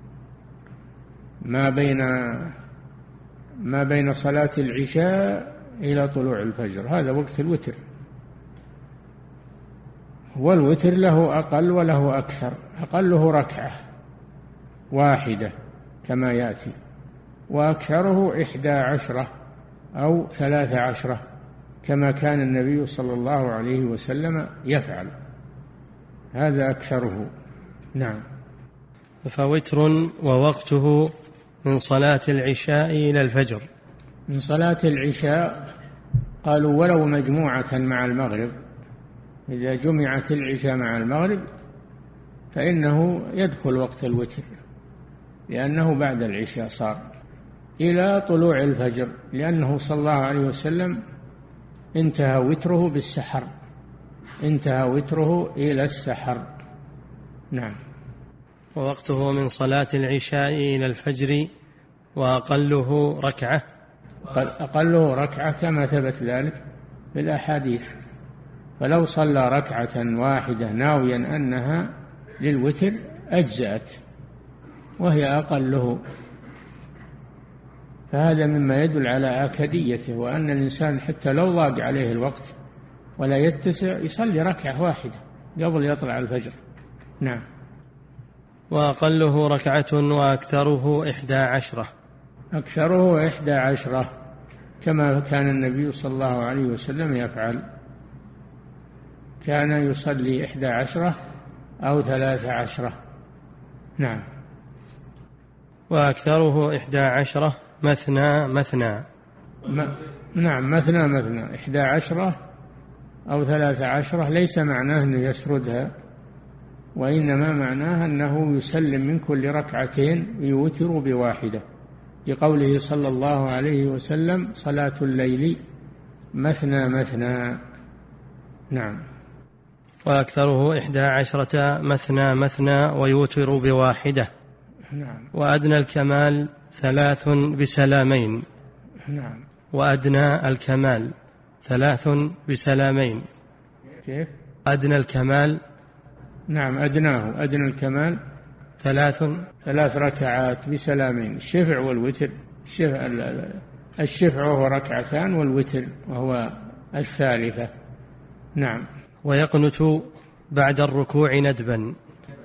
ما بين ما بين صلاة العشاء إلى طلوع الفجر، هذا وقت الوتر. والوتر له أقل وله أكثر. أقله ركعة واحدة كما يأتي، وأكثره إحدى عشرة أو ثلاث عشرة كما كان النبي صلى الله عليه وسلم يفعل، هذا أكثره. نعم. فوتر ووقته من صلاة العشاء إلى الفجر. من صلاة العشاء قالوا ولو مجموعة مع المغرب، إذا جمعت العشاء مع المغرب فإنه يدخل وقت الوتر، لأنه بعد العشاء صار إلى طلوع الفجر، لأنه صلى الله عليه وسلم انتهى وتره بالسحر، انتهى وتره إلى السحر. نعم. ووقته من صلاة العشاء إلى الفجر وأقله ركعة. أقله ركعة كما ثبت ذلك في الأحاديث، فلو صلى ركعة واحدة ناويا أنها للوتر أجزأت، وهي أقله، فهذا مما يدل على آكديته، وأن الإنسان حتى لو ضاق عليه الوقت ولا يتسع يصلي ركعة واحدة قبل يطلع الفجر. نعم. وأقله ركعة وأكثره إحدى عشرة. أكثره إحدى عشرة كما كان النبي صلى الله عليه وسلم يفعل، كان يصلي إحدى عشرة أو ثلاث عشرة. نعم. وأكثره إحدى عشرة مثنى مثنى. ما نعم مثنى مثنى. إحدى عشرة أو ثلاث عشرة ليس معناه أنه يسردها، وإنما معناه أنه يسلم من كل ركعتين ويوتر بواحدة، لقوله صلى الله عليه وسلم صلاة الليل مثنى مثنى. نعم. وأكثره إحدى عشرة مثنى مثنى ويوتر بواحدة. نعم. وأدنى الكمال ثلاث بسلامين. نعم. وأدنى الكمال ثلاث بسلامين. كيف؟ أدنى الكمال. نعم، أدناه أدنى الكمال ثلاث ثلاث ركعات بسلامين، الشفع والوتر. الشفع, الشفع وهو ركعتان، والوتر وهو الثالثة. نعم. ويقنت بعد الركوع ندبا.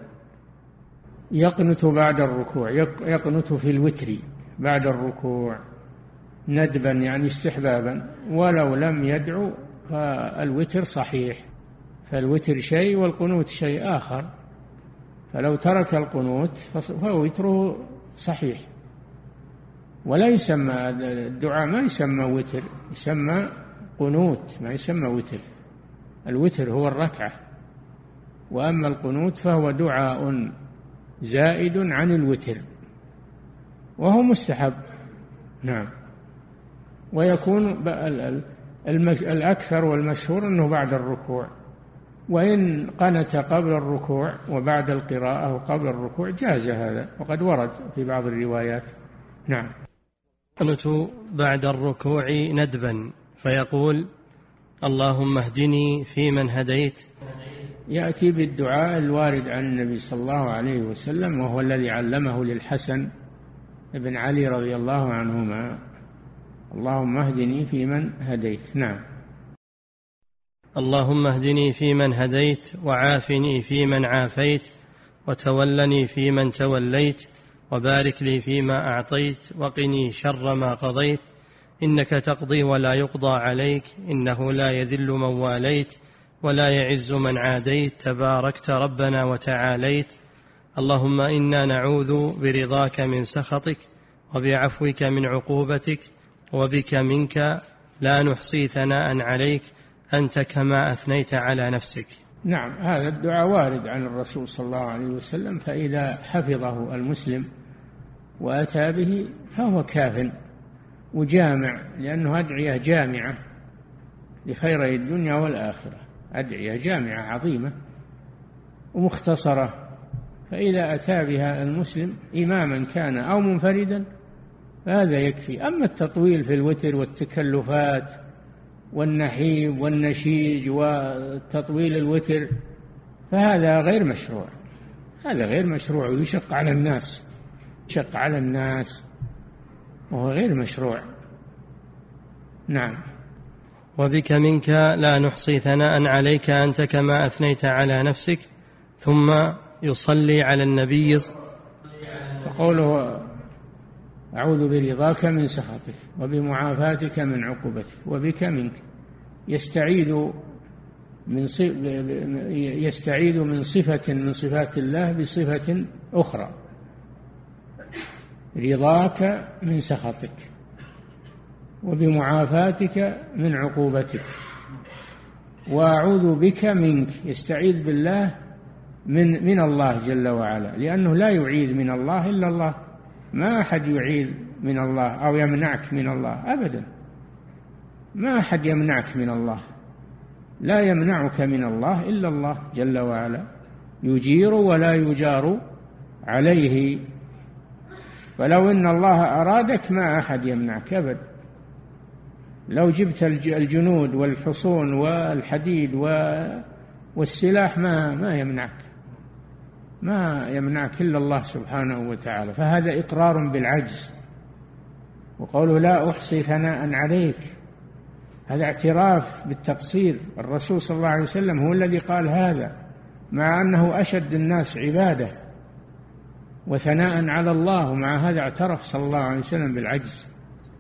يقنت بعد الركوع، يقنت في الوتر بعد الركوع ندبا يعني استحبابا، ولو لم يدعو فالوتر صحيح، فالوتر شيء والقنوت شيء آخر، فلو ترك القنوت فوتره صحيح. ولا يسمى الدعاء، ما يسمى وتر، يسمى قنوت، ما يسمى وتر. الوتر هو الركعة، وأما القنوت فهو دعاء زائد عن الوتر وهو مستحب. نعم. ويكون الأكثر والمشهور أنه بعد الركوع، وإن قنت قبل الركوع وبعد القراءة وقبل الركوع جاز هذا، وقد ورد في بعض الروايات. نعم. قنت بعد الركوع ندبا فيقول: اللهم اهدني فيمن هديت. يأتي بالدعاء الوارد عن النبي صلى الله عليه وسلم، وهو الذي علمه للحسن بن علي رضي الله عنهما: اللهم اهدني فيمن هديت. نعم. اللهم اهدني فيمن هديت، وعافني فيمن عافيت، وتولني فيمن توليت، وبارك لي فيما أعطيت، وقني شر ما قضيت، إنك تقضي ولا يقضى عليك، إنه لا يذل من واليت ولا يعز من عاديت، تباركت ربنا وتعاليت. اللهم إنا نعوذ برضاك من سخطك، وبعفوك من عقوبتك، وبك منك لا نحصي ثناء عليك، أنت كما أثنيت على نفسك. نعم، هذا الدعاء وارد عن الرسول صلى الله عليه وسلم، فإذا حفظه المسلم وأتى به فهو كاف وجامع، لأنه أدعية جامعة لخيري الدنيا والآخرة، أدعية جامعة عظيمة ومختصرة، فإذا أتى بها المسلم إماما كان أو منفردا فهذا يكفي. أما التطويل في الوتر والتكلفات والنحيب والنشيج وتطويل الوتر فهذا غير مشروع، هذا غير مشروع ويشق على الناس، يشق على الناس وهو غير مشروع. نعم. وبك منك لا نحصي ثناء عليك، أنت كما أثنيت على نفسك. ثم يصلي على النبي. وقوله: أعوذ برضاك من سخطك وبمعافاتك من عقوبتك وبك منك، يستعيد من يستعيد من صفة من صفات الله بصفة أخرى، رضاك من سخطك وبمعافاتك من عقوبتك، وأعوذ بك منك، يستعيذ بالله من من الله جل وعلا، لأنه لا يعيذ من الله إلا الله، ما أحد يعيذ من الله أو يمنعك من الله أبدا، ما أحد يمنعك من الله، لا يمنعك من الله إلا الله جل وعلا، يجير ولا يجار عليه، فلو إن الله أرادك ما أحد يمنعك أبدا، لو جبت الجنود والحصون والحديد والسلاح ما ما يمنعك، ما يمنعك إلا الله سبحانه وتعالى، فهذا إقرار بالعجز. وقوله لا أحصي ثناء عليك، هذا اعتراف بالتقصير، الرسول صلى الله عليه وسلم هو الذي قال هذا، مع أنه أشد الناس عبادة وثناء على الله، ومع هذا اعترف صلى الله عليه وسلم بالعجز.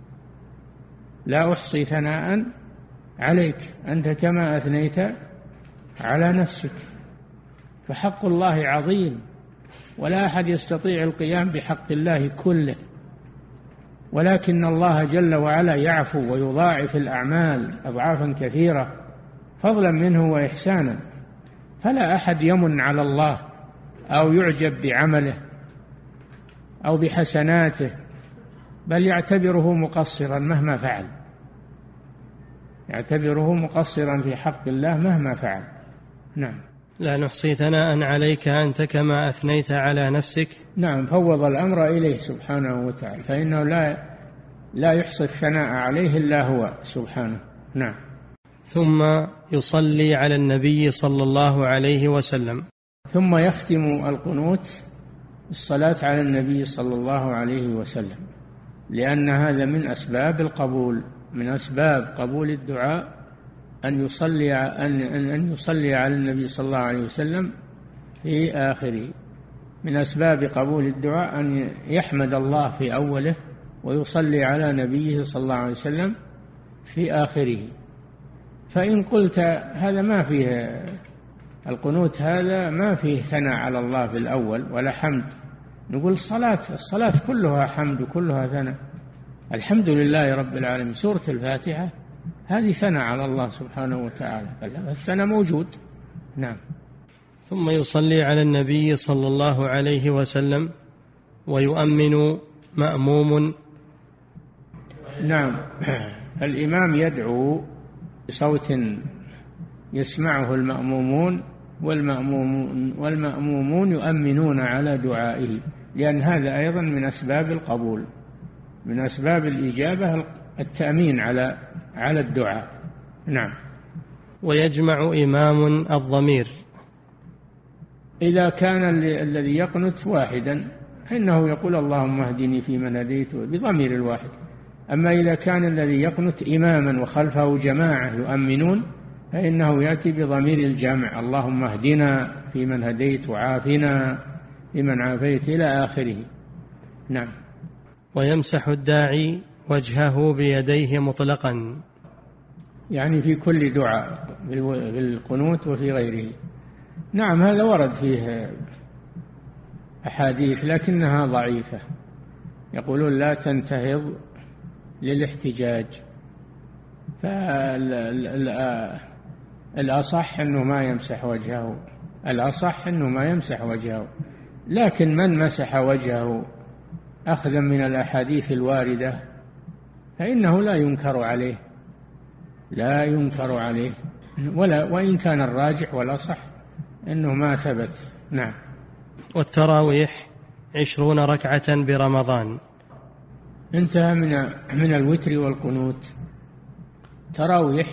لا أحصي ثناء عليك، أنت كما أثنيت على نفسك، فحق الله عظيم، ولا أحد يستطيع القيام بحق الله كله، ولكن الله جل وعلا يعفو ويضاعف الأعمال أضعافا كثيرة فضلا منه وإحسانا، فلا أحد يمن على الله أو يعجب بعمله أو بحسناته، بل يعتبره مقصرا مهما فعل، يعتبره مقصرا في حق الله مهما فعل. نعم. لا نحصي ثناء عليك أنت كما أثنيت على نفسك. نعم، فوض الأمر إليه سبحانه وتعالى، فإنه لا لا يحصي الثناء عليه إلا هو سبحانه. نعم. ثم يصلي على النبي صلى الله عليه وسلم. ثم يختم القنوت بالصلاة على النبي صلى الله عليه وسلم، لأن هذا من أسباب القبول، من أسباب قبول الدعاء أن يصلي أن أن يصلي على النبي صلى الله عليه وسلم في آخره. من أسباب قبول الدعاء أن يحمد الله في أوله ويصلي على نبيه صلى الله عليه وسلم في آخره. فإن قلت هذا ما فيه القنوت، هذا ما فيه ثناء على الله في الأول ولا حمد، نقول الصلاة الصلاة كلها حمد وكلها ثناء. الحمد لله رب العالمين، سورة الفاتحة هذه ثناء على الله سبحانه وتعالى، الثناء موجود. نعم. ثم يصلي على النبي صلى الله عليه وسلم ويؤمن مأموم. نعم، الإمام يدعو بصوت يسمعه المأمومون، والمأمومون, والمأمومون يؤمنون على دعائه، لأن هذا أيضا من أسباب القبول، من أسباب الإجابة التأمين على على الدعاء. نعم. ويجمع إمام الضمير. إذا كان الذي يقنت واحدا فإنه يقول اللهم اهدني فيمن هديت بضمير الواحد. أما إذا كان الذي يقنت إماما وخلفه جماعة يؤمنون فإنه يأتي بضمير الجمع، اللهم اهدنا فيمن هديت وعافنا فيمن عافيت إلى آخره. نعم. ويمسح الداعي وجهه بيديه مطلقا، يعني في كل دعاء بالقنوت وفي غيره. نعم، هذا ورد فيه أحاديث لكنها ضعيفة، يقولون لا تنتهض للاحتجاج، فالأصح أنه ما يمسح وجهه، الأصح أنه ما يمسح وجهه. لكن من مسح وجهه أخذا من الأحاديث الواردة فإنه لا ينكر عليه، لا ينكر عليه، ولا وإن كان الراجح والأصح أنه ما ثبت. نعم. والتراويح عشرون ركعة برمضان. انتهى من من الوتر والقنوت. تراويح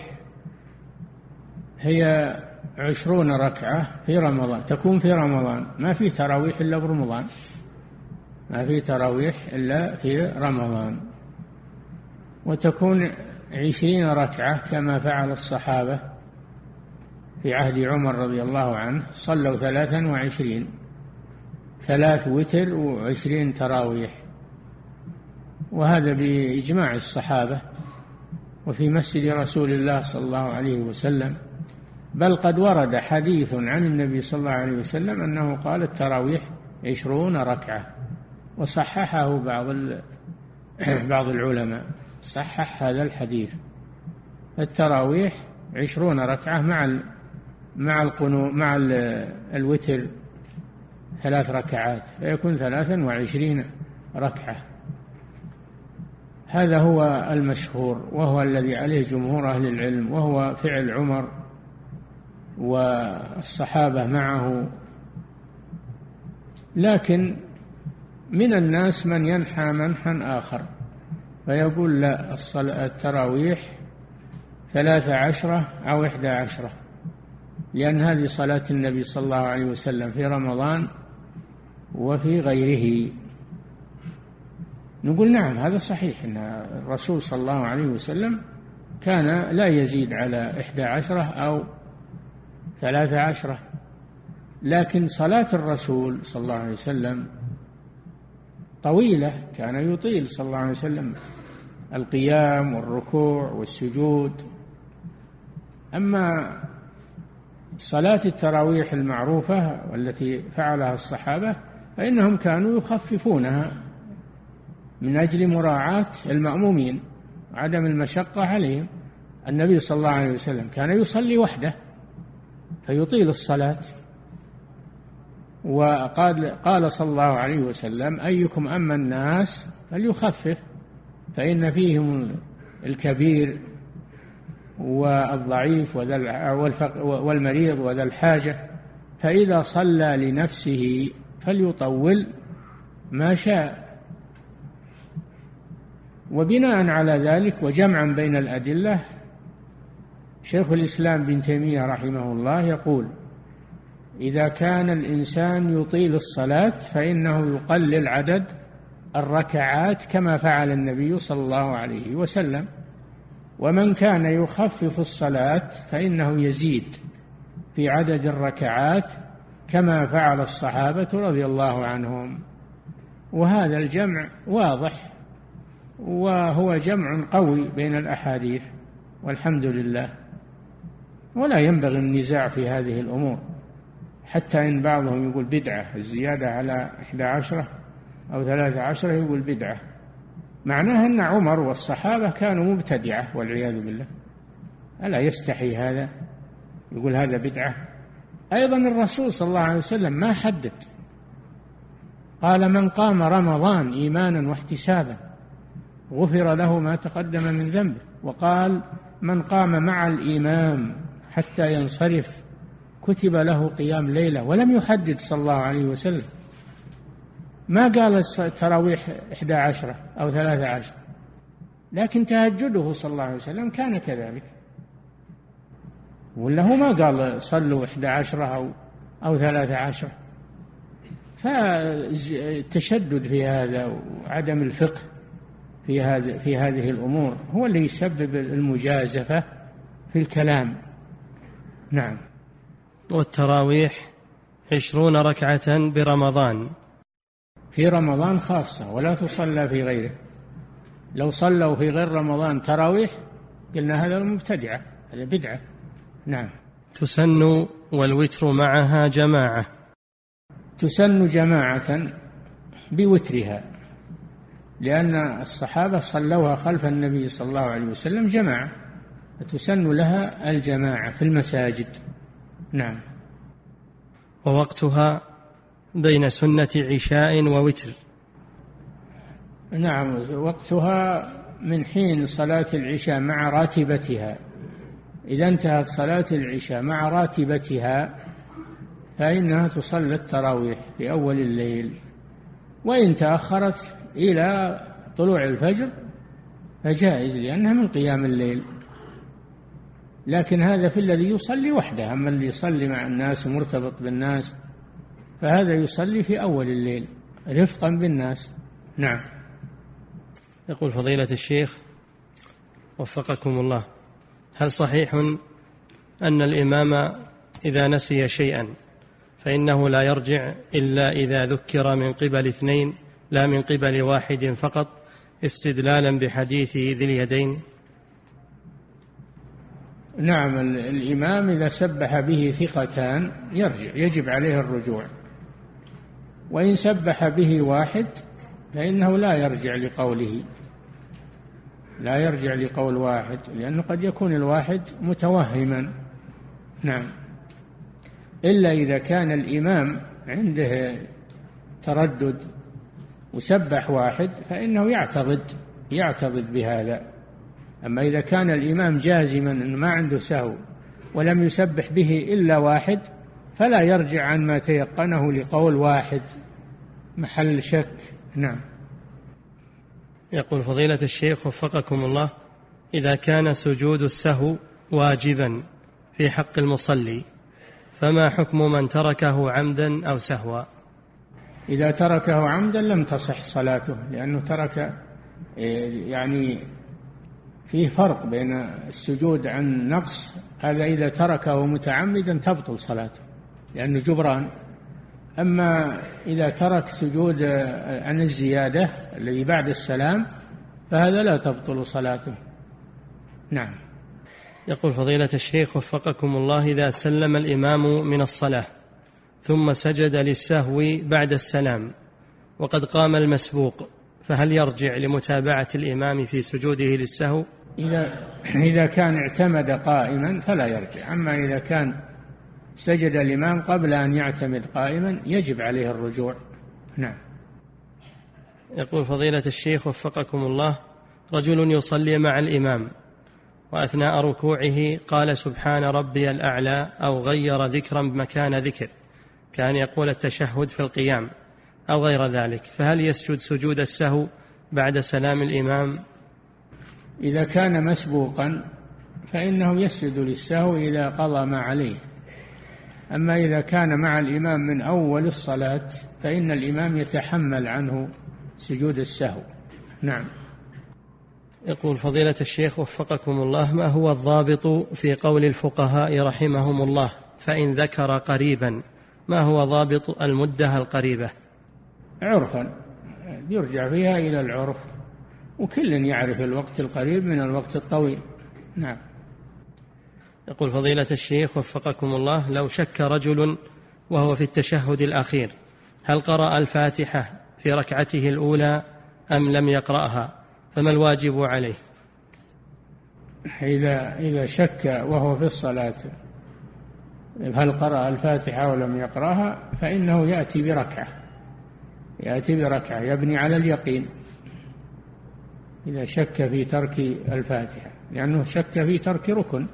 هي عشرون ركعة في رمضان، تكون في رمضان، ما في تراويح إلا برمضان، ما في تراويح إلا في رمضان. وتكون عشرين ركعة كما فعل الصحابة في عهد عمر رضي الله عنه، صلوا ثلاثا وعشرين، ثلاث وتر وعشرين تراويح، وهذا بإجماع الصحابة وفي مسجد رسول الله صلى الله عليه وسلم. بل قد ورد حديث عن النبي صلى الله عليه وسلم أنه قال التراويح عشرون ركعة، وصححه بعض بعض العلماء، صحح هذا الحديث. التراويح عشرون ركعة مع مع القنو مع الوتر ثلاث ركعات، فيكون ثلاثا وعشرين ركعة. هذا هو المشهور وهو الذي عليه جمهور أهل العلم، وهو فعل عمر والصحابة معه. لكن من الناس من ينحى منحا آخر فيقول لا، التراويح ثلاثة عشرة أو إحدى عشرة، لأن هذه صلاة النبي صلى الله عليه وسلم في رمضان وفي غيره. نقول نعم، هذا صحيح أن الرسول صلى الله عليه وسلم كان لا يزيد على إحدى عشرة أو ثلاثة عشرة، لكن صلاة الرسول صلى الله عليه وسلم طويلة، كان يطيل صلى الله عليه وسلم القيام والركوع والسجود. أما صلاة التراويح المعروفة والتي فعلها الصحابة فإنهم كانوا يخففونها من أجل مراعاة المأمومين وعدم المشقة عليهم. النبي صلى الله عليه وسلم كان يصلي وحده فيطيل الصلاة، وقال قال صلى الله عليه وسلم أيكم أما الناس فليخفف فإن فيهم الكبير والضعيف والمريض وذا الحاجة، فإذا صلى لنفسه فليطول ما شاء. وبناء على ذلك وجمعا بين الأدلة، شيخ الإسلام بن تيمية رحمه الله يقول: إذا كان الإنسان يطيل الصلاة فإنه يقلل عدد الركعات كما فعل النبي صلى الله عليه وسلم، ومن كان يخفف الصلاة فإنه يزيد في عدد الركعات كما فعل الصحابة رضي الله عنهم. وهذا الجمع واضح وهو جمع قوي بين الأحاديث والحمد لله، ولا ينبغي النزاع في هذه الأمور، حتى إن بعضهم يقول بدعة الزيادة على إحدى عشرة أو ثلاثة عشرة يقول بدعة، معناها أن عمر والصحابة كانوا مبتدعة والعياذ بالله. ألا يستحي هذا يقول هذا بدعة؟ أيضا الرسول صلى الله عليه وسلم ما حدد، قال: من قام رمضان إيمانا واحتسابا غفر له ما تقدم من ذنبه، وقال: من قام مع الإمام حتى ينصرف كتب له قيام ليلة، ولم يحدد صلى الله عليه وسلم، ما قال التراويح إحدى عشرة أو ثلاثة عشر، لكن تهجده صلى الله عليه وسلم كان كذلك، ولا هو ما قال صلوا إحدى عشرة أو, أو ثلاثة عشر. فالتشدد في هذا وعدم الفقه في هذه في هذه الأمور هو اللي يسبب المجازفة في الكلام. نعم. والتراويح عشرون ركعة برمضان، في رمضان خاصة ولا تصلى في غيره. لو صلوا في غير رمضان تراويح قلنا هذا المبتدعة، هذا بدعة. نعم. تسن والوتر معها جماعة، تسن جماعة بوترها، لأن الصحابة صلوها خلف النبي صلى الله عليه وسلم جماعة، فتسن لها الجماعة في المساجد. نعم. ووقتها بين سنة عشاء ووتر. نعم، وقتها من حين صلاة العشاء مع راتبتها، إذا انتهت صلاة العشاء مع راتبتها فإنها تصلى التراويح في أول الليل، وإن تأخرت إلى طلوع الفجر فجائز لأنها من قيام الليل، لكن هذا في الذي يصلي وحده. أما اللي يصلي مع الناس ومرتبط بالناس فهذا يصلي في أول الليل رفقا بالناس. نعم. يقول فضيلة الشيخ وفقكم الله: هل صحيح أن الإمام إذا نسي شيئا فإنه لا يرجع إلا إذا ذكر من قبل اثنين لا من قبل واحد فقط، استدلالا بحديث ذي اليدين؟ نعم، الإمام إذا سبح به ثقتان يرجع، يجب عليه الرجوع، وإن سبح به واحد فإنه لا يرجع لقوله، لا يرجع لقول واحد، لأنه قد يكون الواحد متوهما. نعم. إلا إذا كان الإمام عنده تردد وسبح واحد فإنه يعتضد يعتضد بهذا. أما إذا كان الإمام جازما أنه ما عنده سهو ولم يسبح به إلا واحد فلا يرجع عن ما تيقنه لقول واحد محل شك. نعم. يقول فضيلة الشيخ وفقكم الله: إذا كان سجود السهو واجبا في حق المصلي فما حكم من تركه عمدا أو سهوا؟ إذا تركه عمدا لم تصح صلاته، لأنه ترك، يعني فيه فرق بين السجود عن نقص، هذا إذا تركه متعمدا تبطل صلاته لأنه جبران. أما إذا ترك سجود عن الزيادة الذي بعد السلام فهذا لا تبطل صلاته. نعم. يقول فضيلة الشيخ وفقكم الله: إذا سلم الإمام من الصلاة ثم سجد للسهو بعد السلام وقد قام المسبوق فهل يرجع لمتابعة الإمام في سجوده للسهو؟ إذا إذا كان اعتمد قائما فلا يرجع، أما إذا كان سجد الإمام قبل أن يعتمد قائما يجب عليه الرجوع. نعم. يقول فضيلة الشيخ وفقكم الله: رجل يصلي مع الإمام وأثناء ركوعه قال سبحان ربي الأعلى أو غير ذكرا مكان ذكر، كان يقول التشهد في القيام أو غير ذلك، فهل يسجد سجود السهو بعد سلام الإمام؟ إذا كان مسبوقا فإنه يسجد للسهو إذا قضى ما عليه، أما إذا كان مع الإمام من أول الصلاة فإن الإمام يتحمل عنه سجود السهو. نعم. يقول فضيلة الشيخ وفقكم الله، ما هو الضابط في قول الفقهاء رحمهم الله فإن ذكر قريبا؟ ما هو ضابط المدة القريبة؟ عرفا يرجع فيها إلى العرف، وكل يعرف الوقت القريب من الوقت الطويل. نعم. يقول فضيلة الشيخ وفقكم الله، لو شك رجل وهو في التشهد الأخير هل قرأ الفاتحة في ركعته الأولى أم لم يقرأها، فما الواجب عليه؟ إذا إذا شك وهو في الصلاة هل قرأ الفاتحة ولم يقرأها فإنه يأتي بركعة يأتي بركعة يبني على اليقين إذا شك في ترك الفاتحة، لأنه شك في ترك ركن،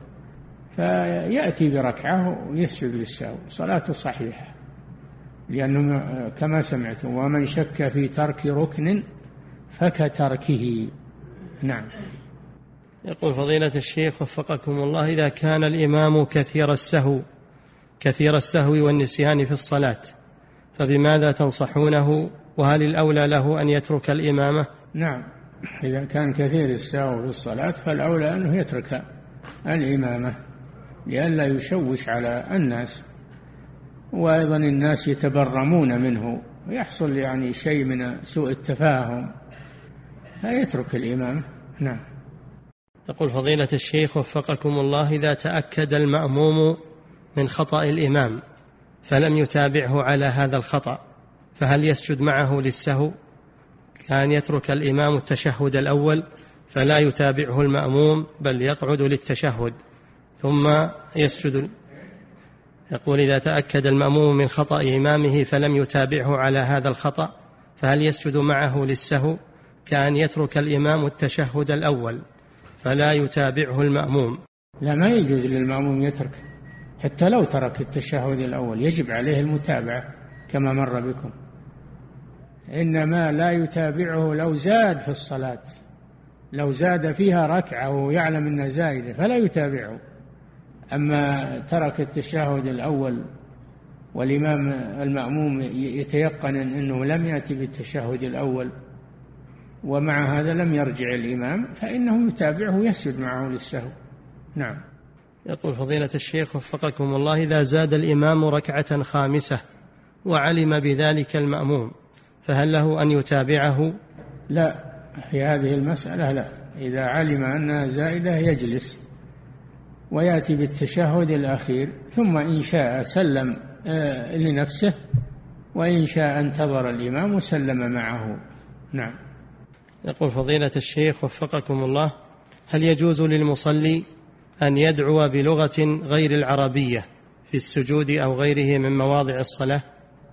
فيأتي بركعة ويسجد للسهو، صلاته صحيحة، لأنه كما سمعتم ومن شك في ترك ركن فكتركه. نعم. يقول فضيلة الشيخ وفقكم الله، إذا كان الإمام كثير السهو كثير السهو والنسيان في الصلاة فبماذا تنصحونه، وهل الأولى له أن يترك الإمامة؟ نعم، إذا كان كثير السهو في الصلاة فالأولى أنه يترك الإمامة لئلا يشوش على الناس، وأيضا الناس يتبرمون منه ويحصل يعني شيء من سوء التفاهم، فيترك الإمامة. نعم. يقول فضيلة الشيخ وفقكم الله، إذا تأكد المأموم من خطأ الإمام فلم يتابعه على هذا الخطأ فهل يسجد معه للسهو؟ كان يترك الإمام التشهد الأول فلا يتابعه المأموم بل يقعد للتشهد ثم يسجد. يقول إذا تأكد المأموم من خطأ إمامه فلم يتابعه على هذا الخطأ فهل يسجد معه للسهو؟ كان يترك الإمام التشهد الأول فلا يتابعه المأموم. لا، ما يجوز للمأموم يترك، حتى لو ترك التشهد الأول يجب عليه المتابعة كما مر بكم، إنما لا يتابعه لو زاد في الصلاة، لو زاد فيها ركعة ويعلم أنها زائدة فلا يتابعه. أما ترك التشهد الأول والإمام المأموم يتيقن أنه لم يأتي بالتشهد الأول ومع هذا لم يرجع الإمام فإنه يتابعه ويسجد معه للسهو. نعم. يقول فضيلة الشيخ وفقكم الله، إذا زاد الإمام ركعة خامسة وعلم بذلك المأموم فهل له أن يتابعه؟ لا، في هذه المسألة لا، إذا علم أنها زائدة يجلس ويأتي بالتشهد الأخير ثم إن شاء سلم لنفسه وإن شاء انتظر الإمام وسلم معه. نعم. يقول فضيلة الشيخ وفقكم الله، هل يجوز للمصلي أن يدعو بلغة غير العربية في السجود أو غيره من مواضع الصلاة؟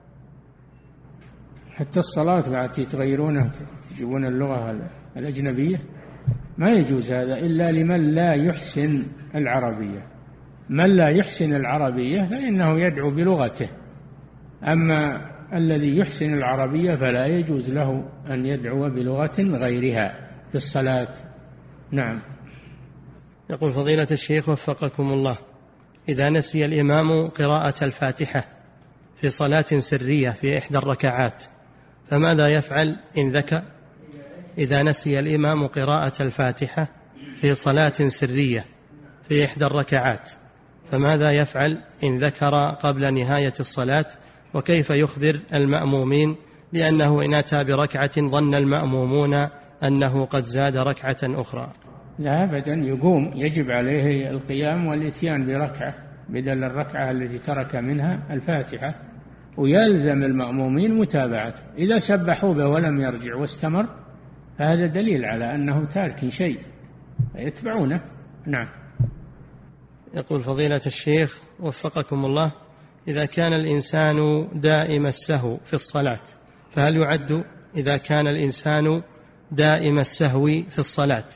حتى الصلاة بعد تغيرونها تجيبون اللغة الأجنبية، ما يجوز هذا إلا لمن لا يحسن العربية. من لا يحسن العربية فإنه يدعو بلغته، أما الذي يحسن العربية فلا يجوز له أن يدعو بلغة غيرها في الصلاة. نعم. يقول فضيلة الشيخ وفقكم الله، إذا نسي الإمام قراءة الفاتحة في صلاة سرية في إحدى الركعات فماذا يفعل إن ذكر؟ إذا نسي الإمام قراءة الفاتحة في صلاة سرية في إحدى الركعات فماذا يفعل إن ذكر قبل نهاية الصلاة؟ وكيف يخبر المأمومين لأنه إن أتى بركعة ظن المأمومون أنه قد زاد ركعة أخرى؟ لا أبدا، يقوم، يجب عليه القيام والإتيان بركعة بدل الركعة التي ترك منها الفاتحة، ويلزم المأمومين متابعته. إذا سبحوا به ولم يرجع واستمر فهذا دليل على أنه تارك شيء فيتبعونه. نعم. يقول فضيلة الشيخ وفقكم الله، إذا كان الإنسان دائم السهو في الصلاة فهل يعد إذا كان الإنسان دائم السهو في الصلاة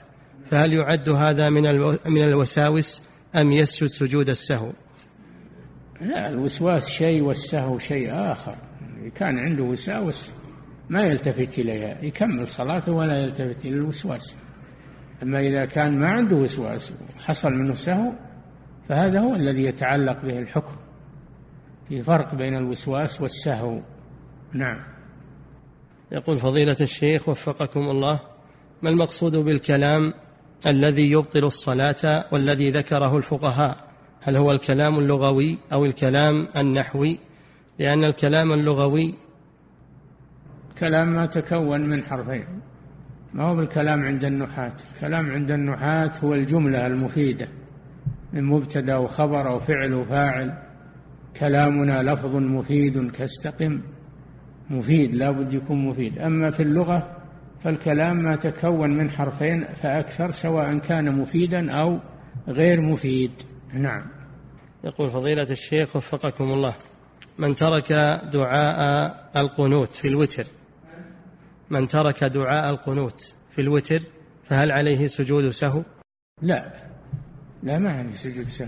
فهل يعد هذا من الوساوس أم يسجد سجود السهو؟ لا، الوسواس شيء والسهو شيء آخر. كان عنده وساوس ما يلتفت إليها، يكمل صلاته ولا يلتفت إلى الوسواس. أما إذا كان ما عنده وسواس وحصل منه سهو فهذا هو الذي يتعلق به الحكم. في فرق بين الوسواس والسهو. نعم. يقول فضيلة الشيخ وفقكم الله: ما المقصود بالكلام الذي يبطل الصلاة والذي ذكره الفقهاء؟ هل هو الكلام اللغوي أو الكلام النحوي؟ لأن الكلام اللغوي كلام ما تكون من حرفين، ما هو بالكلام عند النحاة. الكلام عند النحاة هو الجملة المفيدة من مبتدأ وخبر أو فعل وفاعل. كلامنا لفظ مفيد كاستقم، مفيد لا بد يكون مفيد. أما في اللغة فالكلام ما تكون من حرفين فأكثر، سواء كان مفيدا أو غير مفيد. نعم. يقول فضيلة الشيخ وفقكم الله: من ترك دعاء القنوت في الوتر من ترك دعاء القنوت في الوتر فهل عليه سجود سهو؟ لا لا، ما عليه سجود سهو،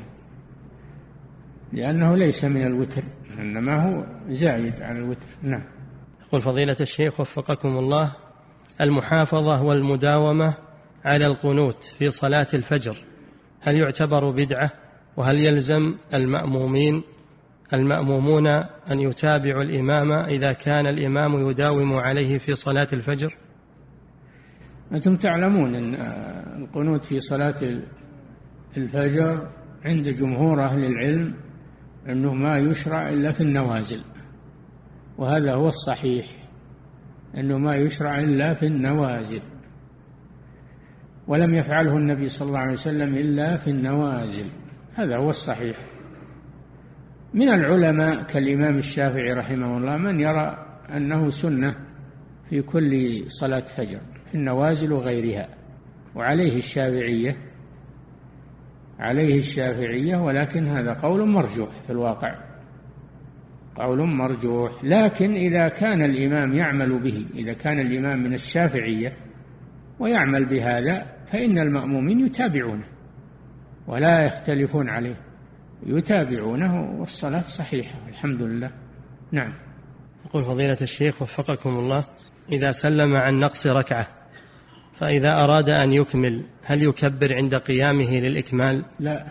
لأنه ليس من الوتر، إنما هو زايد عن الوتر. نعم. يقول فضيلة الشيخ وفقكم الله: المحافظة والمداومة على القنوت في صلاة الفجر هل يعتبر بدعة؟ وهل يلزم المأمومين المأمومون أن يتابعوا الإمام إذا كان الإمام يداوم عليه في صلاة الفجر؟ أنتم تعلمون أن القنوت في صلاة الفجر عند جمهور أهل العلم أنه ما يشرع إلا في النوازل، وهذا هو الصحيح، أنه ما يشرع إلا في النوازل، ولم يفعله النبي صلى الله عليه وسلم إلا في النوازل، هذا هو الصحيح. من العلماء كالإمام الشافعي رحمه الله من يرى أنه سنة في كل صلاة فجر في النوازل وغيرها، وعليه الشافعية عليه الشافعية ولكن هذا قول مرجوح في الواقع، قول مرجوح. لكن إذا كان الإمام يعمل به، إذا كان الإمام من الشافعية ويعمل بهذا فإن المأمومين يتابعونه ولا يختلفون عليه، يتابعونه والصلاة صحيحة الحمد لله. نعم. يقول فضيلة الشيخ وفقكم الله: إذا سلم عن نقص ركعة فإذا أراد أن يكمل هل يكبر عند قيامه للإكمال؟ لا،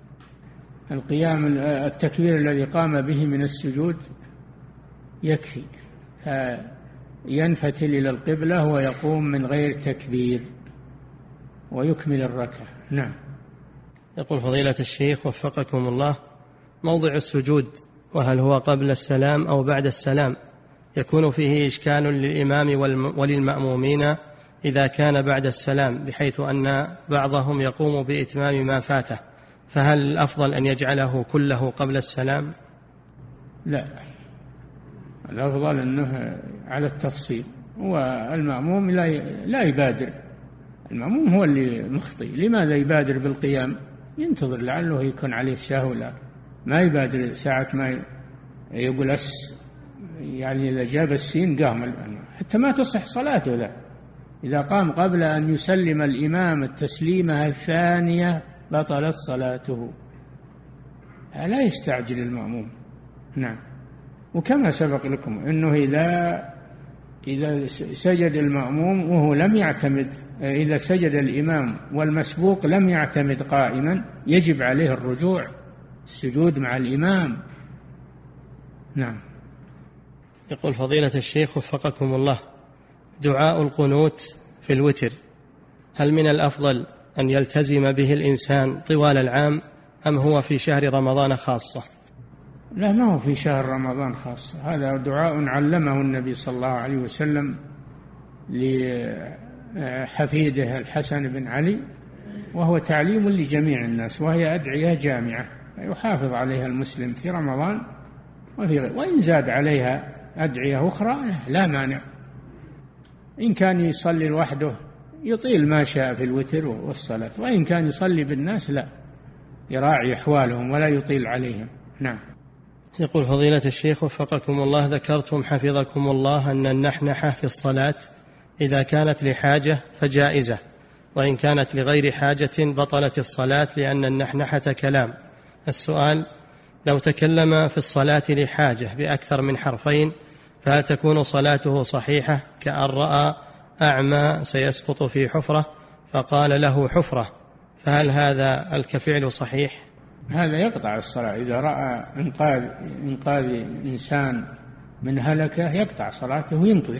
القيام التكبير الذي قام به من السجود يكفي، فينفتل إلى القبلة ويقوم من غير تكبير ويكمل الركعة. نعم. يقول فضيلة الشيخ وفقكم الله: موضع السجود وهل هو قبل السلام أو بعد السلام يكون فيه إشكال للإمام وللمأمومين إذا كان بعد السلام، بحيث أن بعضهم يقوم بإتمام ما فاته، فهل الأفضل أن يجعله كله قبل السلام؟ لا، الأفضل أنه على التفصيل، والمأموم لا يبادر، المأموم هو اللي مخطئ. لماذا يبادر بالقيام؟ ينتظر لعله يكون عليه سهو، لا ما يبادر ساعة ما يقول أس، يعني إذا جاب السين قام، حتى ما تصح صلاته ذا. إذا قام قبل أن يسلم الإمام التسليمة الثانية بطلت صلاته، لا يستعجل المأموم. نعم. وكما سبق لكم أنه إذا إذا سجد المأموم وهو لم يعتمد، إذا سجد الإمام والمسبوق لم يعتمد قائما يجب عليه الرجوع السجود مع الإمام. نعم. يقول فضيلة الشيخ وفقكم الله: دعاء القنوت في الوتر هل من الأفضل أن يلتزم به الإنسان طوال العام أم هو في شهر رمضان خاصة؟ لا، ما هو في شهر رمضان خاصة، هذا دعاء علمه النبي صلى الله عليه وسلم لحفيده الحسن بن علي، وهو تعليم لجميع الناس، وهي أدعية جامعة يحافظ عليها المسلم في رمضان وفي غيره، وإن زاد عليها أدعية أخرى لا مانع. إن كان يصلي لوحده يطيل ما شاء في الوتر والصلاة، وإن كان يصلي بالناس لا، يراعي أحوالهم ولا يطيل عليهم. نعم. يقول فضيلة الشيخ وفقكم الله: ذكرتم حفظكم الله أن النحنحة في الصلاة إذا كانت لحاجة فجائزة، وإن كانت لغير حاجة بطلت الصلاة لأن النحنحة كلام. السؤال: لو تكلم في الصلاة لحاجة بأكثر من حرفين فهل تكون صلاته صحيحة؟ كأن رأى أعمى سيسقط في حفرة فقال له حفرة، فهل هذا الكفعل صحيح؟ هذا يقطع الصلاة. إذا رأى إنقاذ إنقاذ إنسان من هلكة يقطع صلاته وينقذه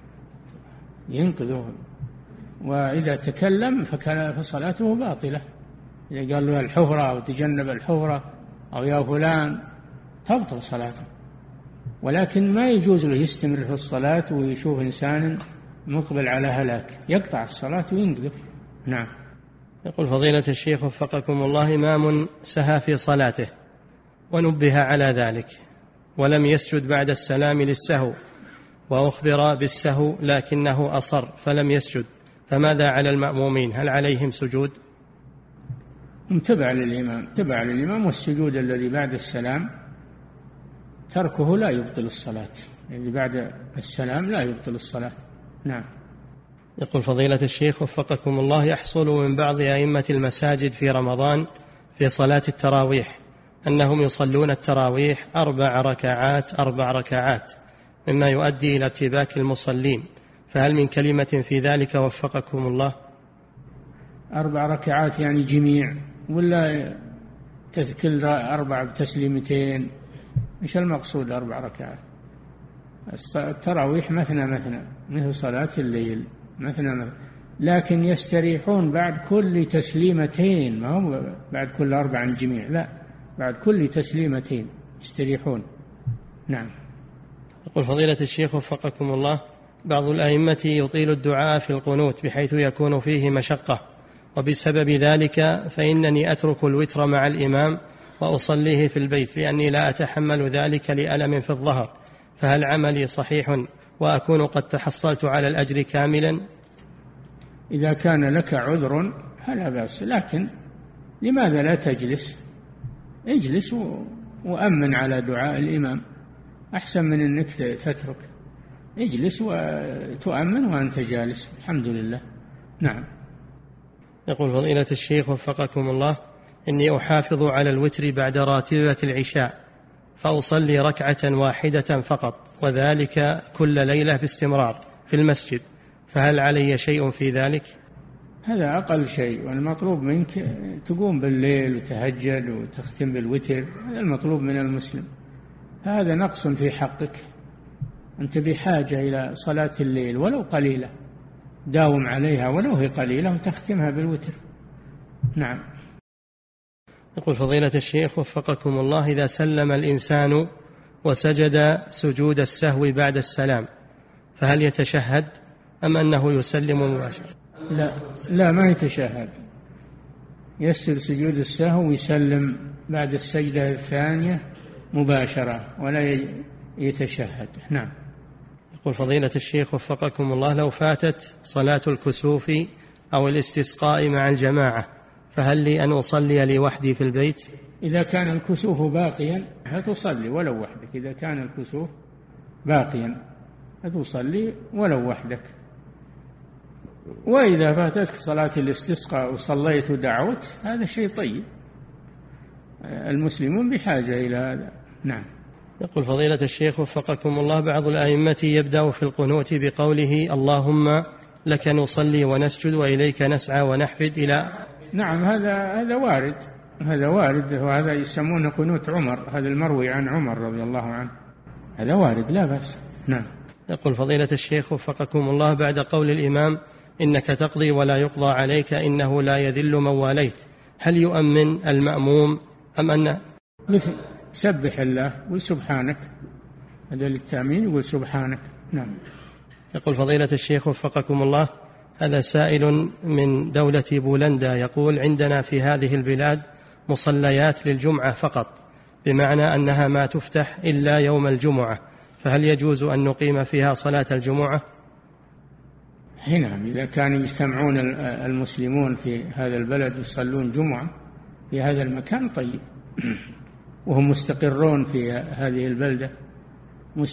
ينقذه وإذا تكلم فصلاته باطلة. إذا قال له الحفرة أو تجنب الحفرة أو يا فلان تبطل صلاته، ولكن ما يجوز له يستمر في الصلاة ويشوف إنسان مقبل على هلاك، يقطع الصلاة وينقذه. نعم. يقول فضيلة الشيخ وفقكم الله: إمام سهى في صلاته ونبه على ذلك ولم يسجد بعد السلام للسهو، وأخبر بالسهو لكنه أصر فلم يسجد، فماذا على المأمومين؟ هل عليهم سجود؟ تبع للإمام تبع للإمام والسجود الذي بعد السلام تركه لا يبطل الصلاة، الذي بعد السلام لا يبطل الصلاة. نعم. يقول فضيلة الشيخ وفقكم الله: يحصل من بعض أئمة المساجد في رمضان في صلاة التراويح أنهم يصلون التراويح أربع ركعات أربع ركعات مما يؤدي إلى ارتباك المصلين، فهل من كلمة في ذلك وفقكم الله؟ أربع ركعات يعني جميع ولا كل أربع بتسليمتين؟ إيش المقصود أربع ركعات؟ التراويح مثنى مثنى مثل صلاة الليل مثنى مثنى، لكن يستريحون بعد كل تسليمتين، ما هو بعد كل أربع جميع، لا، بعد كل تسليمتين يستريحون. نعم. يقول فضيلة الشيخ وفقكم الله: بعض الأئمة يطيل الدعاء في القنوت بحيث يكون فيه مشقة، وبسبب ذلك فإنني أترك الوتر مع الإمام وأصليه في البيت لأني لا أتحمل ذلك لألم في الظهر، فهل عملي صحيح وأكون قد تحصلت على الأجر كاملا؟ إذا كان لك عذر فلا بأس، لكن لماذا لا تجلس؟ اجلس وأمن على دعاء الإمام، أحسن من أنك تترك. اجلس وتؤمن وأنت جالس. الحمد لله. نعم. يقول فضيلة الشيخ وفقكم الله: إني أحافظ على الوتر بعد راتبة العشاء فأصلي ركعة واحدة فقط، وذلك كل ليلة باستمرار في المسجد، فهل علي شيء في ذلك؟ هذا أقل شيء، والمطلوب منك تقوم بالليل وتهجد وتختم بالوتر، هذا المطلوب من المسلم. هذا نقص في حقك، أنت بحاجة إلى صلاة الليل ولو قليلة، داوم عليها ولو هي قليلة وتختمها بالوتر. نعم. يقول فضيلة الشيخ وفقكم الله: إذا سلم الإنسان وسجد سجود السهو بعد السلام فهل يتشهد أم أنه يسلم مباشرة؟ لا لا ما يتشهد، يسجد سجود السهو ويسلم بعد السجدة الثانية مباشرة ولا يتشهد. نعم. يقول فضيلة الشيخ وفقكم الله: لو فاتت صلاة الكسوف أو الاستسقاء مع الجماعة فهل لي أن أصلي لوحدي في البيت؟ إذا كان الكسوف باقيا فتصلي ولو وحدك، إذا كان الكسوف باقيا فتصلي ولو وحدك. وإذا فاتتك صلاة الاستسقاء وصليت ودعوت هذا شيء طيب، المسلمون بحاجة إلى هذا. نعم. يقول فضيلة الشيخ وفقكم الله: بعض الأئمة يبدأ في القنوت بقوله اللهم لك نصلي ونسجد وإليك نسعى ونحفد إلى. نعم، هذا هذا وارد هذا وارد وهذا يسمونه قنوت عمر، هذا المروي عن عمر رضي الله عنه، هذا وارد لا بأس. نعم. يقول فضيلة الشيخ وفقكم الله: بعد قول الإمام إنك تقضي ولا يقضى عليك إنه لا يذل من واليت، هل يؤمن المأموم أم أن مثل سبح الله وسبحانك، هذا للتأمين يقول سبحانك. نعم. يقول فضيلة الشيخ وفقكم الله: هذا سائل من دولة بولندا يقول: عندنا في هذه البلاد مصليات للجمعة فقط، بمعنى أنها ما تفتح إلا يوم الجمعة، فهل يجوز أن نقيم فيها صلاة الجمعة؟ نعم، إذا كانوا يجتمعون المسلمون في هذا البلد يصلون جمعة في هذا المكان طيب، وهم مستقرون في هذه البلدة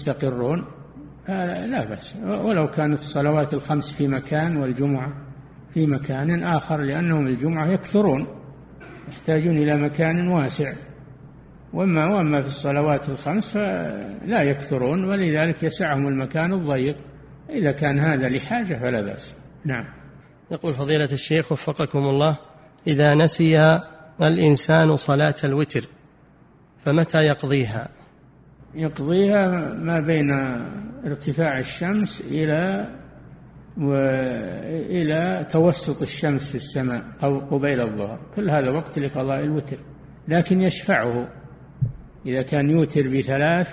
مستقرون لا بأس، ولو كانت الصلوات الخمس في مكان والجمعة في مكان آخر، لأنهم الجمعة يكثرون يحتاجون إلى مكان واسع، وأما وأما في الصلوات الخمس فلا يكثرون، ولذلك يسعهم المكان الضيق. إذا كان هذا لحاجة فلا بأس. نعم. يقول فضيلة الشيخ وفقكم الله: إذا نسي الإنسان صلاة الوتر فمتى يقضيها؟ يقضيها ما بين ارتفاع الشمس إلى وإلى توسط الشمس في السماء أو قبيل الظهر، كل هذا وقت لقضاء الوتر، لكن يشفعه إذا كان يوتر بثلاث،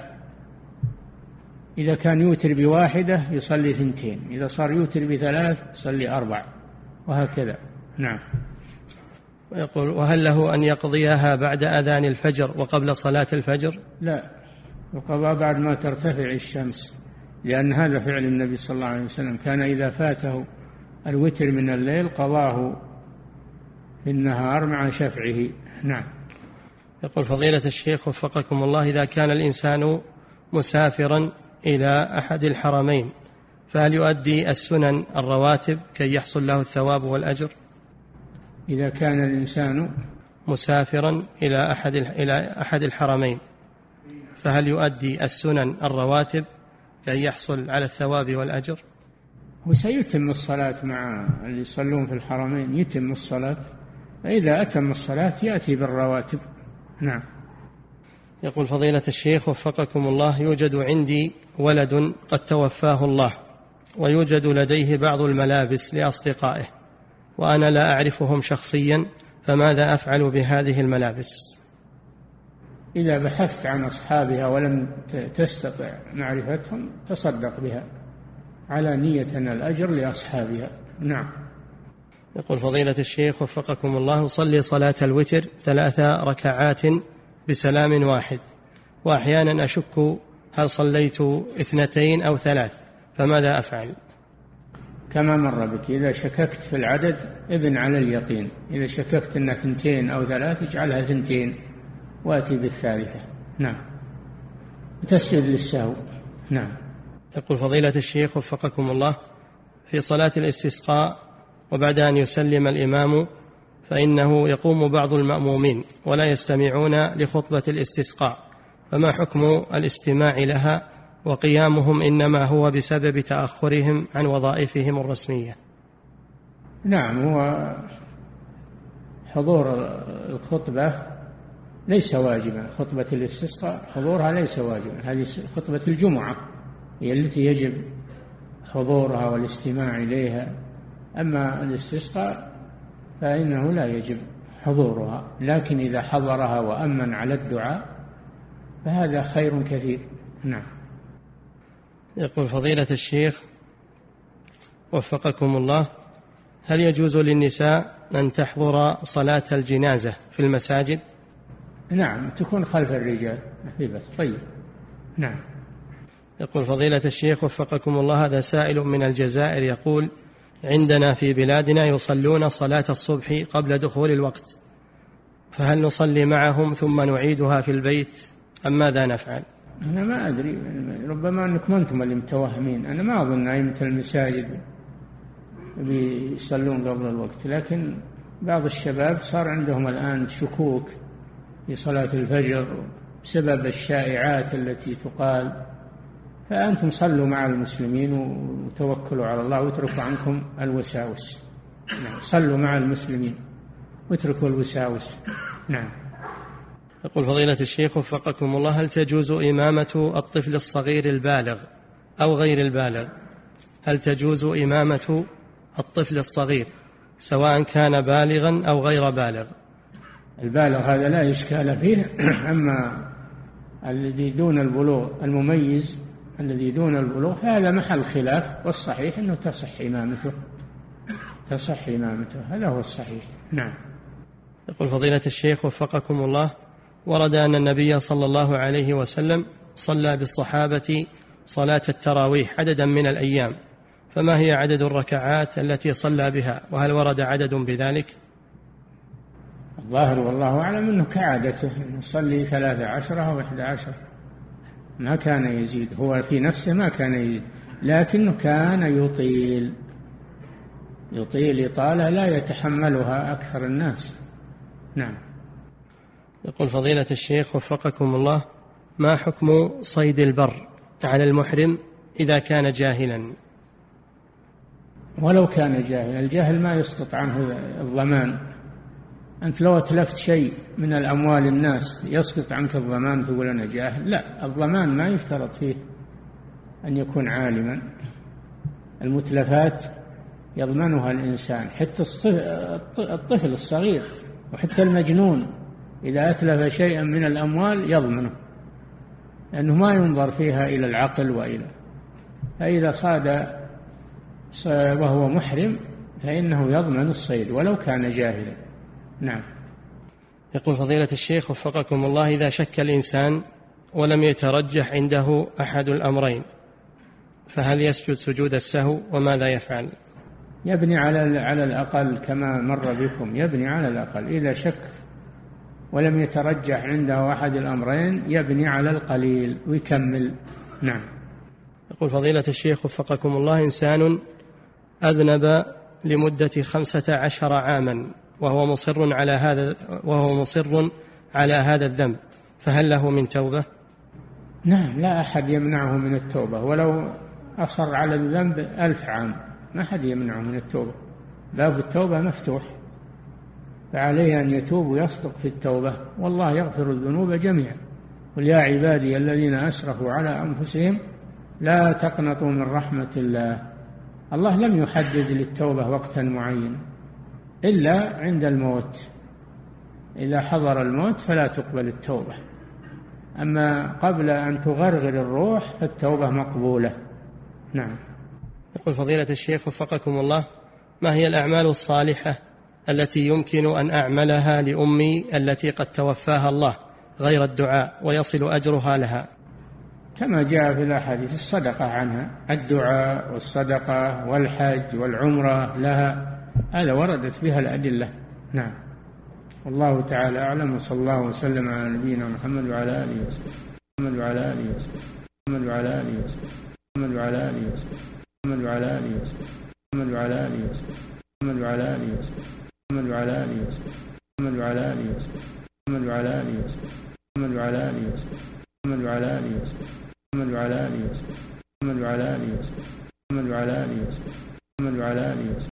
إذا كان يوتر بواحدة يصلي ثنتين، إذا صار يوتر بثلاث يصلي أربع، وهكذا. نعم. ويقول: وهل له أن يقضيها بعد أذان الفجر وقبل صلاة الفجر؟ لا، وقضى بعد ما ترتفع الشمس، لأن هذا فعل النبي صلى الله عليه وسلم، كان إذا فاته الوتر من الليل قضاه في النهار مع شفعه. نعم. يقول فضيلة الشيخ وفقكم الله: إذا كان الإنسان مسافرا إلى أحد الحرمين فهل يؤدي السنن الرواتب كي يحصل له الثواب والأجر؟ إذا كان الإنسان مسافرا إلى أحد إلى أحد الحرمين فهل يؤدي السنن الرواتب كي يحصل على الثواب والأجر؟ وسيتم الصلاة مع اللي يصلون في الحرمين، يتم الصلاة، فإذا أتم الصلاة يأتي بالرواتب. نعم. يقول فضيلة الشيخ وفقكم الله: يوجد عندي ولد قد توفاه الله، ويوجد لديه بعض الملابس لأصدقائه، وأنا لا أعرفهم شخصيا، فماذا أفعل بهذه الملابس؟ إذا بحثت عن أصحابها ولم تستطع معرفتهم تصدق بها على نية الأجر لأصحابها. نعم. يقول فضيلة الشيخ وفقكم الله: صلي صلاة الوتر ثلاث ركعات بسلام واحد، وأحيانا أشك هل صليت اثنتين أو ثلاث، فماذا أفعل؟ كما مر بك، إذا شككت في العدد ابن على اليقين، إذا شككت أن ثنتين أو ثلاث اجعلها ثنتين وأتي بالثالثة. نعم. وتسجد للسهو. نعم. يقول فضيلة الشيخ وفقكم الله: في صلاة الاستسقاء وبعد أن يسلم الإمام فإنه يقوم بعض المأمومين ولا يستمعون لخطبة الاستسقاء، فما حكم الاستماع لها وقيامهم إنما هو بسبب تأخرهم عن وظائفهم الرسمية؟ نعم، هو حضور الخطبة ليس واجبا، خطبة الاستسقاء حضورها ليس واجبا، هذه خطبة الجمعة هي التي يجب حضورها والاستماع إليها، أما الاستسقاء فإنه لا يجب حضورها، لكن إذا حضرها وأمن على الدعاء فهذا خير كثير. نعم. يقول فضيلة الشيخ وفقكم الله: هل يجوز للنساء أن تحضر صلاة الجنازة في المساجد؟ نعم، تكون خلف الرجال في بس. طيب. نعم. يقول فضيلة الشيخ وفقكم الله: هذا سائل من الجزائر يقول: عندنا في بلادنا يصلون صلاة الصبح قبل دخول الوقت، فهل نصلي معهم ثم نعيدها في البيت أم ماذا نفعل؟ أنا ما أدري، ربما أنكم أنتم اللي متوهمين، أنا ما أظن أئمة المساجد بيصلون قبل الوقت، لكن بعض الشباب صار عندهم الآن شكوك في صلاة الفجر بسبب الشائعات التي تقال، فأنتم صلوا مع المسلمين وتوكلوا على الله واتركوا عنكم الوساوس. نعم. صلوا مع المسلمين واتركوا الوساوس. نعم. يقول فضيلة الشيخ وفقكم الله: هل تجوز إمامة الطفل الصغير البالغ أو غير البالغ؟ هل تجوز إمامة الطفل الصغير سواء كان بالغا أو غير بالغ؟ البالغ هذا لا إشكال فيه، أما الذي دون البلوغ المميز الذي دون البلوغ هذا محل خلاف، والصحيح أنه تصح إمامته، تصح إمامته، هذا هو الصحيح. نعم. يقول فضيلة الشيخ وفقكم الله: ورد أن النبي صلى الله عليه وسلم صلى بالصحابة صلاة التراويح عددا من الأيام، فما هي عدد الركعات التي صلى بها، وهل ورد عدد بذلك؟ الظاهر والله أعلم أنه كعادته يصلي ثلاثة عشر أو إحدى عشر، ما كان يزيد، هو في نفسه ما كان يزيد، لكنه كان يطيل يطيل إطالة لا يتحملها أكثر الناس. نعم. يقول فضيلة الشيخ وفقكم الله: ما حكم صيد البر على المحرم إذا كان جاهلا؟ ولو كان جاهلا، الجاهل ما يسقط عنه الضمان. أنت لو أتلفت شيء من الأموال الناس يسقط عنك الضمان تقول أنا جاهل؟ لا، الضمان ما يفترض فيه أن يكون عالما. المتلفات يضمنها الإنسان، حتى الطفل الصغير وحتى المجنون إذا أتلف شيئا من الأموال يضمنه، لأنه ما ينظر فيها إلى العقل وإلى. فإذا صاد وهو محرم فإنه يضمن الصيد ولو كان جاهلا. نعم. يقول فضيلة الشيخ وفقكم الله: إذا شك الإنسان ولم يترجح عنده أحد الأمرين فهل يسجد سجود السهو وماذا يفعل؟ يبني على على الأقل كما مر بكم، يبني على الأقل. إذا شك ولم يترجح عنده أحد الأمرين يبني على القليل ويكمل. نعم. يقول فضيلة الشيخ وفقكم الله: إنسان أذنب لمدة خمسة عشر عاما وهو مصر على هذا وهو مصر على هذا الذنب، فهل له من توبة؟ نعم، لا أحد يمنعه من التوبة، ولو أصر على الذنب ألف عام ما أحد يمنعه من التوبة. باب التوبة مفتوح، فعليه أن يتوب ويصدق في التوبة، والله يغفر الذنوب جميعا. قل يا عبادي الذين أسرفوا على أنفسهم لا تقنطوا من رحمة الله. الله لم يحدد للتوبة وقتا معين إلا عند الموت، إذا حضر الموت فلا تقبل التوبة، أما قبل أن تغرغر الروح فالتوبة مقبولة. نعم. يقول فضيلة الشيخ وفقكم الله: ما هي الأعمال الصالحة التي يمكن أن أعملها لأمي التي قد توفاها الله غير الدعاء ويصل أجرها لها؟ كما جاء في الأحاديث الصدقة عنها، الدعاء والصدقة والحج والعمرة لها، هذا وردت بها الأدلة. نعم. والله تعالى أعلم، وصلى الله وسلم على نبينا محمد وعلى آله وصحبه محمد وعلى آله وصحبه محمد وعلى آله وصحبه محمد وعلى آله وصحبه محمد وعلى آله وصحبه محمد وعلى آله وصحبه محمد وعلى آله وصحبه محمد وعلى آله وصحبه محمد وعلى آله وصحبه محمد وعلى آله وصحبه محمد وعلى آله وصحبه محمد وعلى آله وصحبه محمد وعلى آله وصحبه محمد وعلى آله وصحبه محمد وعلى آله وصحبه محمد وعلى آله وصحبه